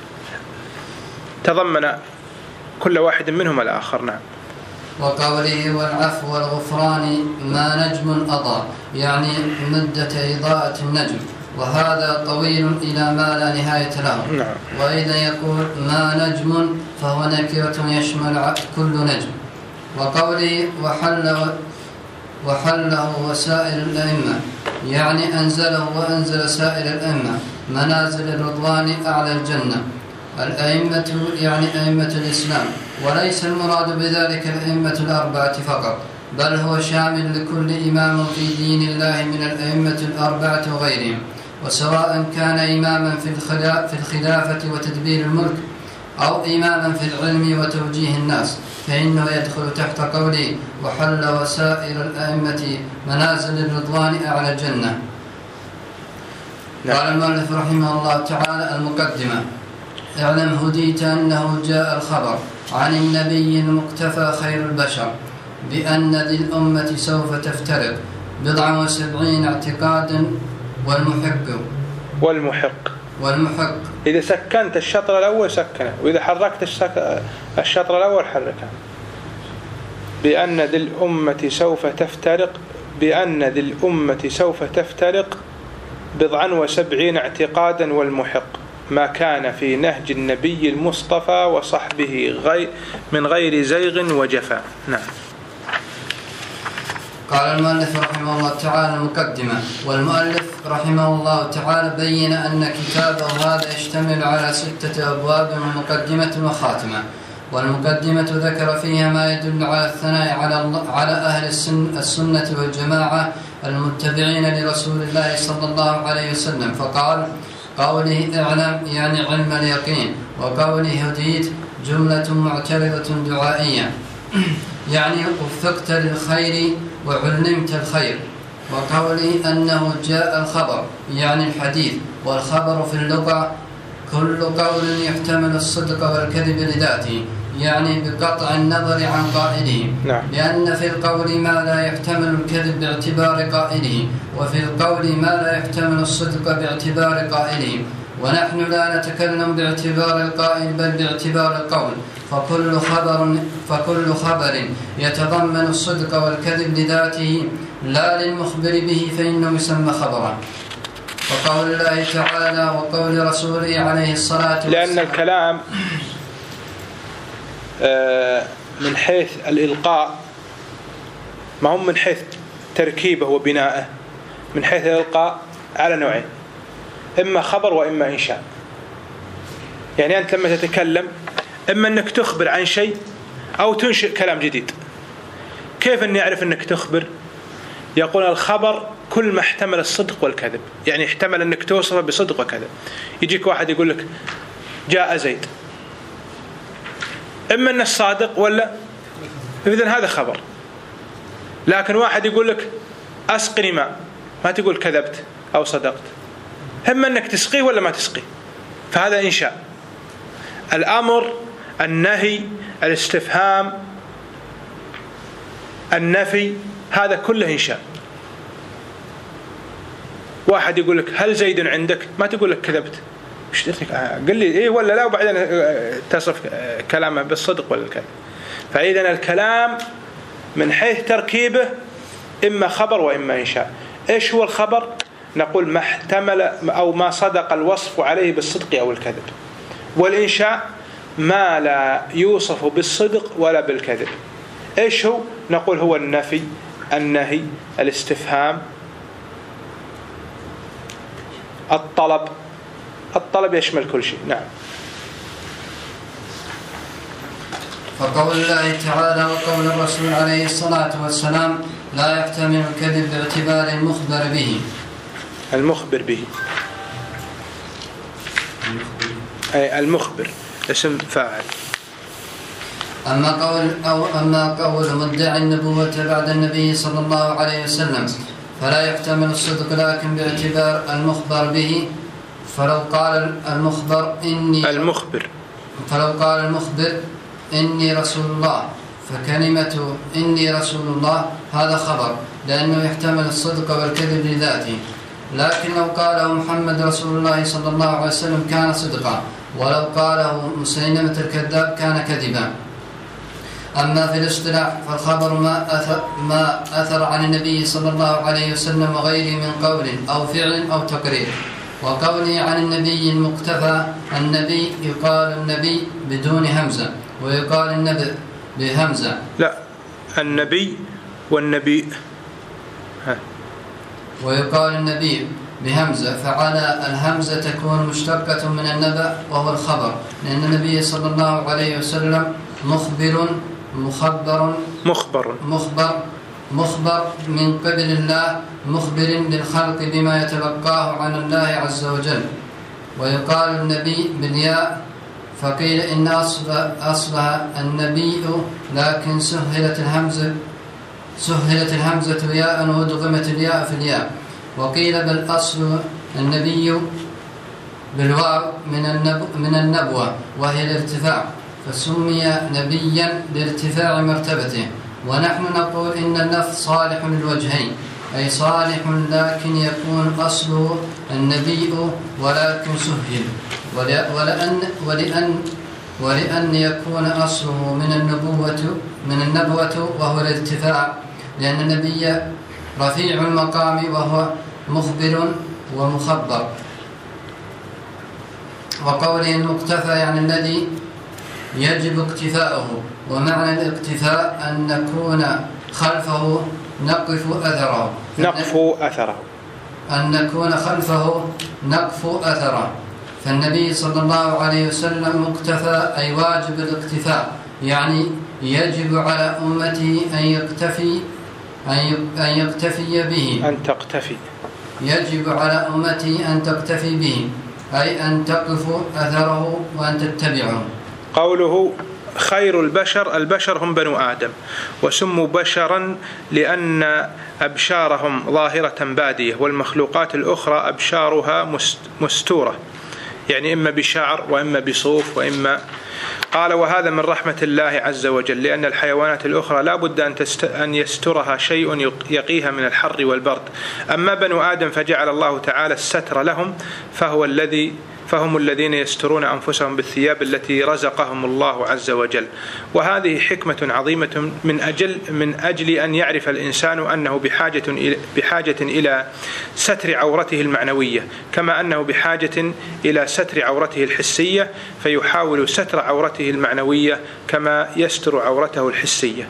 تضمن كل واحد منهما الآخر. نعم. وقوله والعفو والغفران ما نجم أضاء، يعني مدة إضاءة النجم، وهذا طويل إلى ما لا نهاية له. نعم. وإذا يقول ما نجم فهو نكرة يشمل كل نجم. وقوله وحله وسائر الأئمة، يعني أنزله وأنزل سائر الأئمة منازل الرضوان أعلى الجنة. الأئمة يعني أئمة الإسلام، وليس المراد بذلك الأئمة الأربعة فقط، بل هو شامل لكل إمام في دين الله من الأئمة الأربعة وغيرهم، وسواء كان إماما في الخلافة وتدبير الملك أو إماما في العلم وتوجيه الناس، فإنه يدخل تحت قوله وحل وسائر الأئمة منازل الرضوان أعلى الجنة. قال المؤلف رحمه الله تعالى: المقدمة. اعلم هديت أنه جاء الخبر عن النبي المقتفى خير البشر بأن ذي الأمة سوف تفترق 79 اعتقادا والمحق. إذا سكنت الشطر الأول سكنه، وإذا حركت الشطر الأول حركه. بأن ذي الأمة سوف تفترق 79 اعتقادا والمحق ما كان في نهج النبي المصطفى وصحبه من غير زيغ وجفا. نعم. قال المؤلف رحمه الله تعالى: المقدمة. والمؤلف رحمه الله تعالى بين أن كتابه هذا يشتمل على 6 أبواب ومقدمة وخاتمة. والمقدمة ذكر فيها ما يدل على الثناء على أهل السنة والجماعة المتبعين لرسول الله صلى الله عليه وسلم، فقال: قوله اعلم يعني علم اليقين، وقوله هديت جملة معترضة دعائية يعني وفقت للخير وعلمت الخير. وقوله أنه جاء الخبر يعني الحديث، والخبر في اللغة كل قول يحتمل الصدق والكذب لذاته، يعني بقطع النظر عن قائله. نعم. لأن في القول ما لا يحتمل الكذب باعتبار قائله، وفي القول ما لا يحتمل الصدق باعتبار قائله، ونحن لا نتكلم باعتبار القائل بل باعتبار القول، فكل خبر يتضمن الصدق والكذب لذاته لا للمخبر به فإنه يسمى خبرا. وقول الله تعالى وقول رسوله عليه الصلاة والسلام، لأن الكلام من حيث الإلقاء ما هم من حيث تركيبه وبنائه، من حيث الإلقاء على نوعين: إما خبر وإما إنشاء. يعني أنت لما تتكلم إما أنك تخبر عن شيء أو تنشئ كلام جديد. كيف أن يعرف أنك تخبر؟ يقول الخبر كل ما احتمل الصدق والكذب، يعني احتمل أنك توصفه بصدق وكذب. يجيك واحد يقول لك جاء زيد، إما أنه الصادق ولا، إذن هذا خبر. لكن واحد يقول لك أسقني ماء، ما تقول كذبت أو صدقت، إما أنك تسقيه ولا ما تسقيه، فهذا إنشاء. الأمر، النهي، الاستفهام، النفي، هذا كله إنشاء. واحد يقول لك هل زيد عندك، ما تقول لك كذبت، قل لي إيه ولا لا، وبعدين تصف كلامه بالصدق ولا الكذب. فإذا الكلام من حيث تركيبه إما خبر وإما إنشاء. إيش هو الخبر؟ نقول ما احتمل أو ما صدق الوصف عليه بالصدق أو الكذب. والإنشاء ما لا يوصف بالصدق ولا بالكذب. إيش هو؟ نقول هو النفي، النهي، الاستفهام، الطلب يشمل كل شيء. نعم. فقول الله تعالى وقول الرسول عليه الصلاة والسلام لا يحتمل الكذب باعتبار المخبر به. أي المخبر اسم فاعل. أما قول مدعي النبوة بعد النبي صلى الله عليه وسلم فلا يحتمل الصدق لكن باعتبار المخبر به، فلو قال المخبر إني رسول الله، فكلمة إني رسول الله هذا خبر، لأنه يحتمل الصدق والكذب لذاته. لكن لو قاله محمد رسول الله صلى الله عليه وسلم كان صدقا، ولو قاله مسيلمة الكذاب كان كذبا. أما في الاصطلاح فالخبر ما أثر عن النبي صلى الله عليه وسلم وغيره من قول أو فعل أو تقرير. وقوله عن النبي المقتفى، النبي يقال النبي بدون همزة، ويقال النبي بهمزة. لا، النبي والنبي ويقال النبي بهمزة، فعلى الهمزة تكون مشتقة من النبأ وهو الخبر، لأن النبي صلى الله عليه وسلم مخبر من قبل الله، مخبر للخلق بما يتلقاه عن الله عز وجل. ويقال النبي بالياء، فقيل إن أصلها النبي، لكن سهلت الهمزة ياء وادغمت الياء في الياء. وقيل بل أصل النبي بالواو من النبوة، وهي الارتفاع، فسمي نبيا لارتفاع مرتبته. ونحن نقول إن اللفظ صالح للوجهين، أي صالح لكن يكون أصله النبي ولكن سهل، ولأن يكون أصله من النبوة وهو الارتفاع، لأن النبي رفيع المقام وهو مخبر ومخبر. وقوله المقتفى يعني الذي يجب اقتفاؤه، ومعنى الاقتفاء أن نكون خلفه نقف أثره. فالنبي صلى الله عليه وسلم مقتفى أي واجب الاقتفاء، يعني يجب على أمته أن يقتفي به، يجب على أمته أن تقتفي به، أي أن تقف أثره وأن تتبعه. قوله خير البشر هم بنو آدم، وسموا بشرا لأن أبشارهم ظاهرة بادية، والمخلوقات الأخرى أبشارها مستورة، يعني إما بشعر وإما بصوف وإما. قال وهذا من رحمة الله عز وجل، لأن الحيوانات الأخرى لا بد أن يسترها شيء يقيها من الحر والبرد. أما بنو آدم فجعل الله تعالى الستر لهم، فهم الذين يسترون أنفسهم بالثياب التي رزقهم الله عز وجل. وهذه حكمة عظيمة من أجل أن يعرف الإنسان أنه بحاجة إلى ستر عورته المعنوية، كما أنه بحاجة إلى ستر عورته الحسية، فيحاول ستر عورته المعنوية كما يستر عورته الحسية.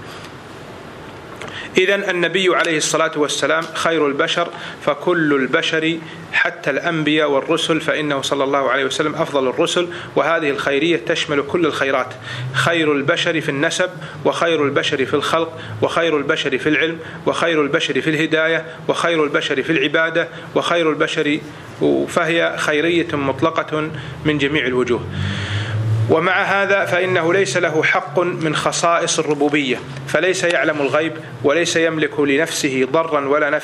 إذن النبي عليه الصلاة والسلام خير البشر، فكل البشر حتى الأنبياء والرسل فإنه صلى الله عليه وسلم أفضل الرسل. وهذه الخيرية تشمل كل الخيرات، خير البشر في النسب، وخير البشر في الخلق، وخير البشر في العلم، وخير البشر في الهداية، وخير البشر في العبادة، وخير البشر، فهي خيرية مطلقة من جميع الوجوه. ومع هذا فإنه ليس له حق من خصائص الربوبية، فليس يعلم الغيب، وليس يملك لنفسه ضرا ولا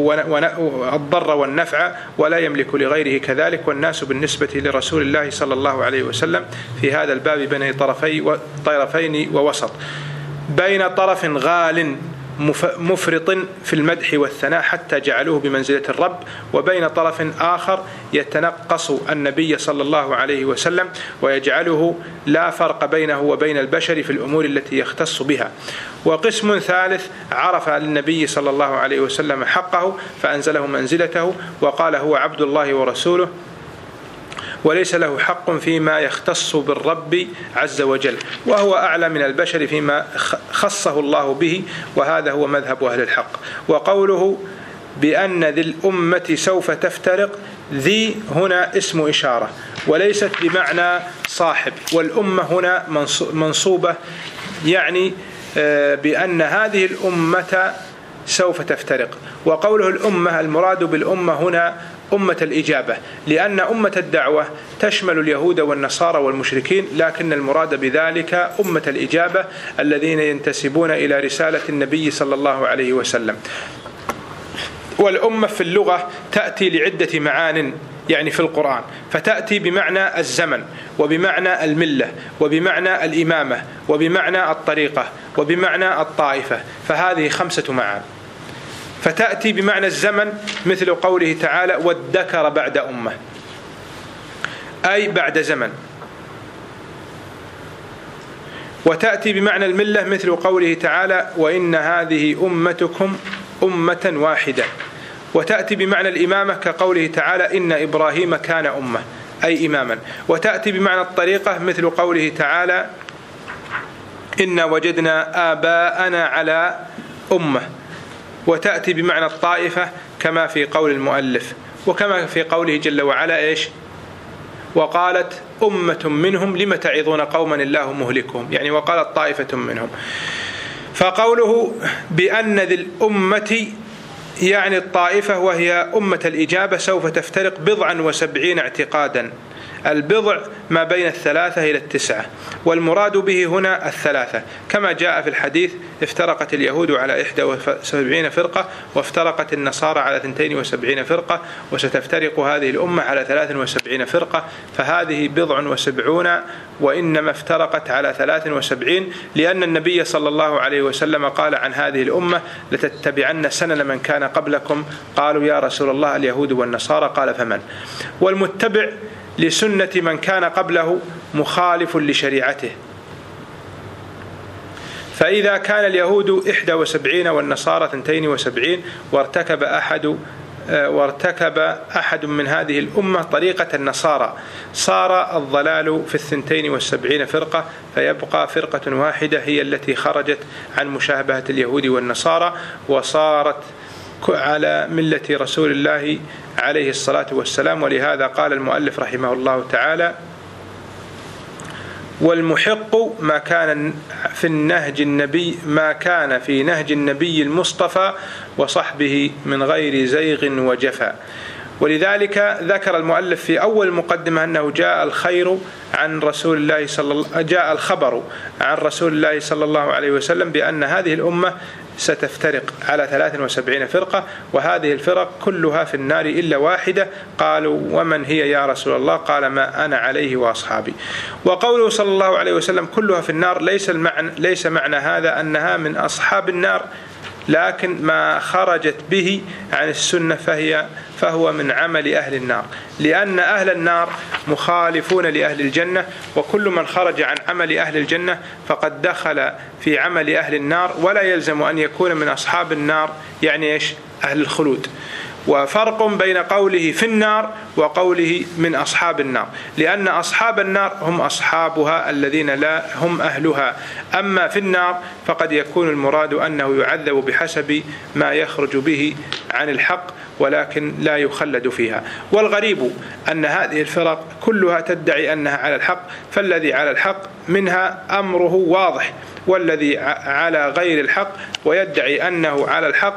الضر والنفع، ولا يملك لغيره كذلك. والناس بالنسبة لرسول الله صلى الله عليه وسلم في هذا الباب بين طرفين ووسط، بين طرف غال مفرط في المدح والثناء حتى جعلوه بمنزلة الرب، وبين طرف آخر يتنقص النبي صلى الله عليه وسلم ويجعله لا فرق بينه وبين البشر في الأمور التي يختص بها. وقسم ثالث عرف للنبي صلى الله عليه وسلم حقه فأنزله منزلته وقال هو عبد الله ورسوله، وليس له حق فيما يختص بالرب عز وجل، وهو أعلى من البشر فيما خصه الله به، وهذا هو مذهب أهل الحق. وقوله بأن ذي الأمة سوف تفترق، ذي هنا اسم إشارة وليست بمعنى صاحب، والأمة هنا منصوبة، يعني بأن هذه الأمة سوف تفترق. وقوله الأمة المراد بالأمة هنا أمة الإجابة، لأن أمة الدعوة تشمل اليهود والنصارى والمشركين، لكن المراد بذلك أمة الإجابة الذين ينتسبون إلى رسالة النبي صلى الله عليه وسلم. والأمة في اللغة تأتي لعدة معان يعني في القرآن، فتأتي بمعنى الزمن وبمعنى الملة وبمعنى الإمامة وبمعنى الطريقة وبمعنى الطائفة، فهذه 5 معان. فتأتي بمعنى الزمن مثل قوله تعالى وادكر بعد أمة، أي بعد زمن. وتأتي بمعنى الملة مثل قوله تعالى وإن هذه أمتكم أمة واحدة. وتأتي بمعنى الإمامة كقوله تعالى إن إبراهيم كان أمة، أي إماما. وتأتي بمعنى الطريقة مثل قوله تعالى إنا وجدنا آباءنا على أمة. وتأتي بمعنى الطائفة كما في قول المؤلف، وكما في قوله جل وعلا إيش وقالت أمة منهم لم تعظون قوما الله مهلكهم، يعني وقالت طائفة منهم. فقوله بأن ذي الأمة يعني الطائفة وهي أمة الإجابة سوف تفترق 70 اعتقادا. البضع ما بين 3 إلى 9، والمراد به هنا 3 كما جاء في الحديث افترقت اليهود على 71 فرقة وافترقت النصارى على 72 فرقة وستفترق هذه الأمة على 73 فرقة. فهذه 70 وإنما افترقت على 73 لأن النبي صلى الله عليه وسلم قال عن هذه الأمة لتتبعن سنن من كان قبلكم. قالوا يا رسول الله اليهود والنصارى، قال فمن؟ والمتبع لسنة من كان قبله مخالف لشريعته. فإذا كان اليهود 71 والنصارى 72 وارتكب أحد من هذه الأمة طريقة النصارى صار الضلال في 72 فرقة، فيبقى فرقة واحدة هي التي خرجت عن مشابهة اليهود والنصارى وصارت على ملة رسول الله عليه الصلاة والسلام. ولهذا قال المؤلف رحمه الله تعالى والمحق ما كان في نهج النبي المصطفى وصحبه من غير زيغ وجفا. ولذلك ذكر المؤلف في أول المقدمة أنه جاء الخبر عن رسول الله صلى الله عليه وسلم بأن هذه الأمة ستفترق على 73 فرقة، وهذه الفرق كلها في النار إلا واحدة. قالوا ومن هي يا رسول الله؟ قال ما أنا عليه وأصحابي. وقوله صلى الله عليه وسلم كلها في النار ليس معنى هذا أنها من أصحاب النار، لكن ما خرجت به عن السنة فهو من عمل أهل النار، لأن أهل النار مخالفون لأهل الجنة، وكل من خرج عن عمل أهل الجنة فقد دخل في عمل أهل النار، ولا يلزم أن يكون من أصحاب النار يعني إيش؟ أهل الخلود. وفرق بين قوله في النار وقوله من أصحاب النار، لأن أصحاب النار هم أصحابها الذين لا هم أهلها. أما في النار فقد يكون المراد أنه يعذب بحسب ما يخرج به عن الحق، ولكن لا يخلد فيها. والغريب أن هذه الفرق كلها تدعي أنها على الحق، فالذي على الحق منها أمره واضح، والذي على غير الحق ويدعي أنه على الحق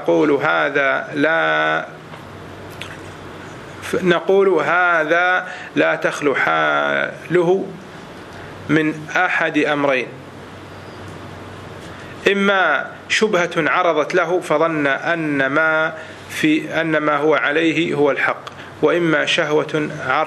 نقول هذا لا تخلو حاله من أحد أمرين: إما شبهة عرضت له فظن أن ما هو عليه هو الحق، وإما شهوة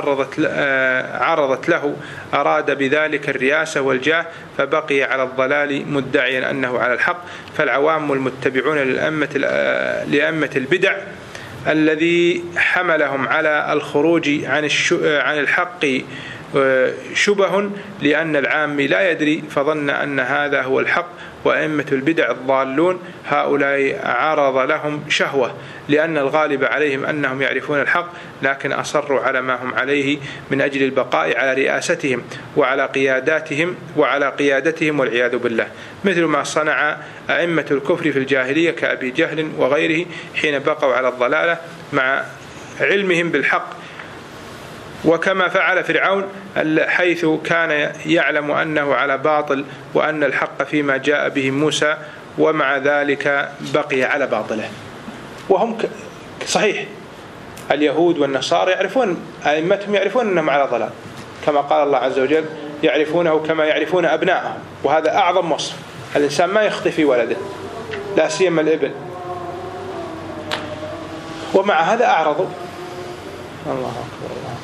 عرضت له أراد بذلك الرياسة والجاه فبقي على الضلال مدعيا أنه على الحق. فالعوام المتبعون لأئمة البدع الذي حملهم على الخروج عن الحق شبه لأن العام لا يدري فظن أن هذا هو الحق، وأئمة البدع الضالون هؤلاء عرض لهم شهوة لأن الغالب عليهم أنهم يعرفون الحق، لكن أصروا على ما هم عليه من أجل البقاء على رئاستهم وعلى قيادتهم والعياذ بالله، مثل ما صنع أئمة الكفر في الجاهلية كأبي جهل وغيره حين بقوا على الضلالة مع علمهم بالحق، وكما فعل فرعون حيث كان يعلم أنه على باطل وأن الحق فيما جاء به موسى، ومع ذلك بقي على باطله. وهم صحيح اليهود والنصارى يعرفون، أئمتهم يعرفون أنهم على ضلال، كما قال الله عز وجل يعرفونه كما يعرفون أبنائهم، وهذا أعظم وصف. الإنسان ما يخطئ في ولده، لا سيما الابن، ومع هذا أعرضوا. الله أكبر الله.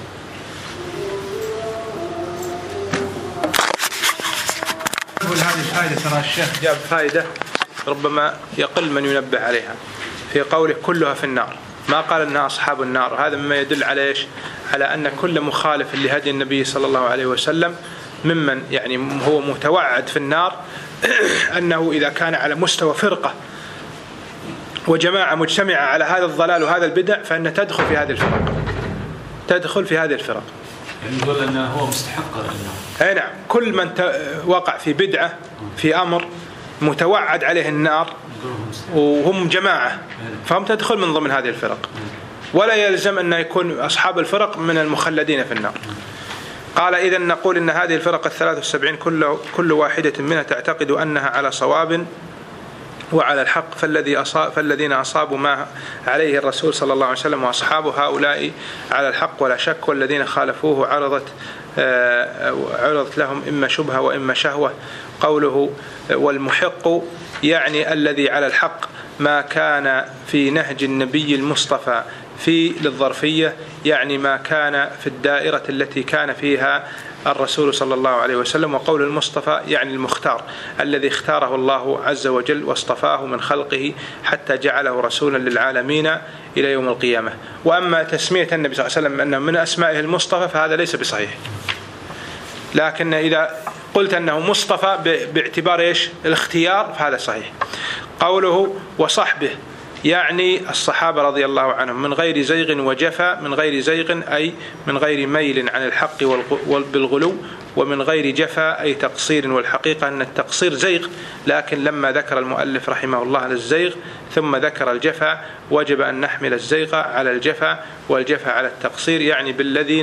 هذه الفائدة، ترى الشيخ جاب فائدة ربما يقل من ينبه عليها في قوله كلها في النار، ما قال أنها أصحاب النار. هذا مما يدل على إيش؟ على أن كل مخالف لهدي النبي صلى الله عليه وسلم ممن يعني هو متوعد في النار، أنه إذا كان على مستوى فرقة وجماعة مجتمعة على هذا الضلال وهذا البدع فإن تدخل في هذه الفرق، تدخل في هذه الفرق. يعني نقول أنه هو مستحق للنار. أي نعم، كل من وقع في بدعة في أمر متوعد عليه النار وهم جماعة فهم تدخل من ضمن هذه الفرق، ولا يلزم أن يكون أصحاب الفرق من المخلدين في النار. قال إذن نقول إن هذه الفرق 73 كل واحدة منها تعتقد أنها على صواب وعلى الحق، فالذين أصابوا ما عليه الرسول صلى الله عليه وسلم وأصحابه هؤلاء على الحق ولا شك، والذين خالفوه عرضت لهم إما شبهة وإما شهوة. قوله والمحق يعني الذي على الحق ما كان في نهج النبي المصطفى في للظرفية، يعني ما كان في الدائرة التي كان فيها الرسول صلى الله عليه وسلم. وقول المصطفى يعني المختار الذي اختاره الله عز وجل واصطفاه من خلقه حتى جعله رسولا للعالمين إلى يوم القيامة. وأما تسمية النبي صلى الله عليه وسلم أنه من أسمائه المصطفى فهذا ليس بصحيح، لكن إذا قلت أنه مصطفى باعتبار إيش؟ الاختيار فهذا صحيح. قوله وصحبه يعني الصحابة رضي الله عنهم من غير زيغ وجفا، من غير زيغ أي من غير ميل عن الحق بالغلو، ومن غير جفا أي تقصير. والحقيقة أن التقصير زيغ، لكن لما ذكر المؤلف رحمه الله للزيغ ثم ذكر الجفا وجب أن نحمل الزيغ على الجفا والجفا على التقصير، يعني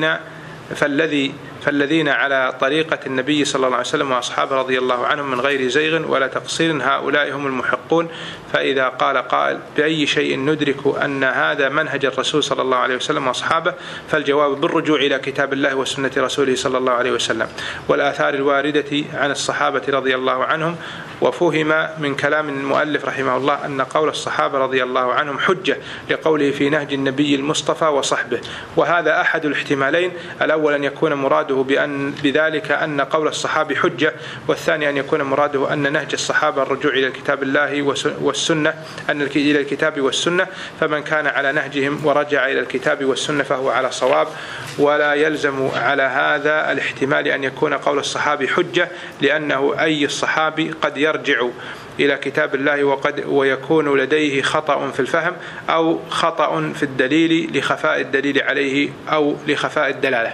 فالذين على طريقة النبي صلى الله عليه وسلم وأصحابه رضي الله عنهم من غير زيغ ولا تقصير هؤلاء هم المحقون. فإذا قال قائل بأي شيء ندرك أن هذا منهج الرسول صلى الله عليه وسلم وأصحابه، فالجواب بالرجوع إلى كتاب الله وسنة رسوله صلى الله عليه وسلم والآثار الواردة عن الصحابة رضي الله عنهم. وفهم من كلام المؤلف رحمه الله أن قول الصحابة رضي الله عنهم حجة لقوله في نهج النبي المصطفى وصحبه، وهذا أحد الاحتمالين: الأول أن يكون مراده بذلك أن قول الصحابي حجة، والثاني أن يكون مراده أن نهج الصحابة الرجوع إلى الكتاب الله والسنة، أن إلى الكتاب والسنة، فمن كان على نهجهم ورجع إلى الكتاب والسنة فهو على صواب. ولا يلزم على هذا الاحتمال أن يكون قول الصحابي حجة، لأنه أي الصحابي قد يرجع إلى كتاب الله ويكون لديه خطأ في الفهم أو خطأ في الدليل لخفاء الدليل عليه أو لخفاء الدلالة.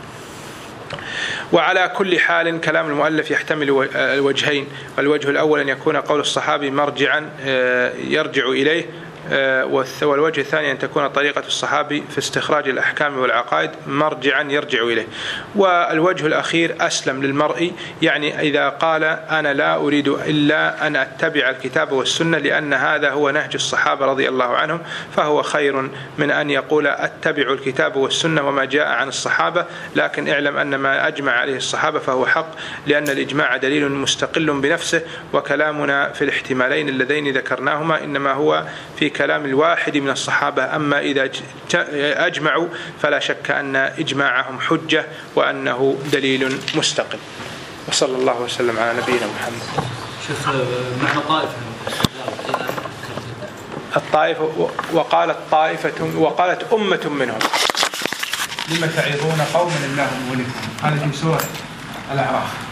وعلى كل حال كلام المؤلف يحتمل الوجهين: الوجه الأول أن يكون قول الصحابي مرجعا يرجع إليه، والوجه الثاني أن تكون طريقة الصحابي في استخراج الأحكام والعقائد مرجعا يرجع إليه. والوجه الأخير أسلم للمرء، يعني إذا قال أنا لا أريد إلا أن أتبع الكتاب والسنة لأن هذا هو نهج الصحابة رضي الله عنهم، فهو خير من أن يقول أتبع الكتاب والسنة وما جاء عن الصحابة. لكن اعلم أن ما أجمع عليه الصحابة فهو حق، لأن الإجماع دليل مستقل بنفسه، وكلامنا في الاحتمالين اللذين ذكرناهما إنما هو في كلام الواحد من الصحابة. أما إذا أجمعوا فلا شك أن إجماعهم حجة وأنه دليل مستقل. وصلى الله وسلم على نبينا محمد. شيخ معنى طائفة الطائفة، وقالت أمة منهم لما تعظون قوما الله مولكم، هذا في سورة الأعراف.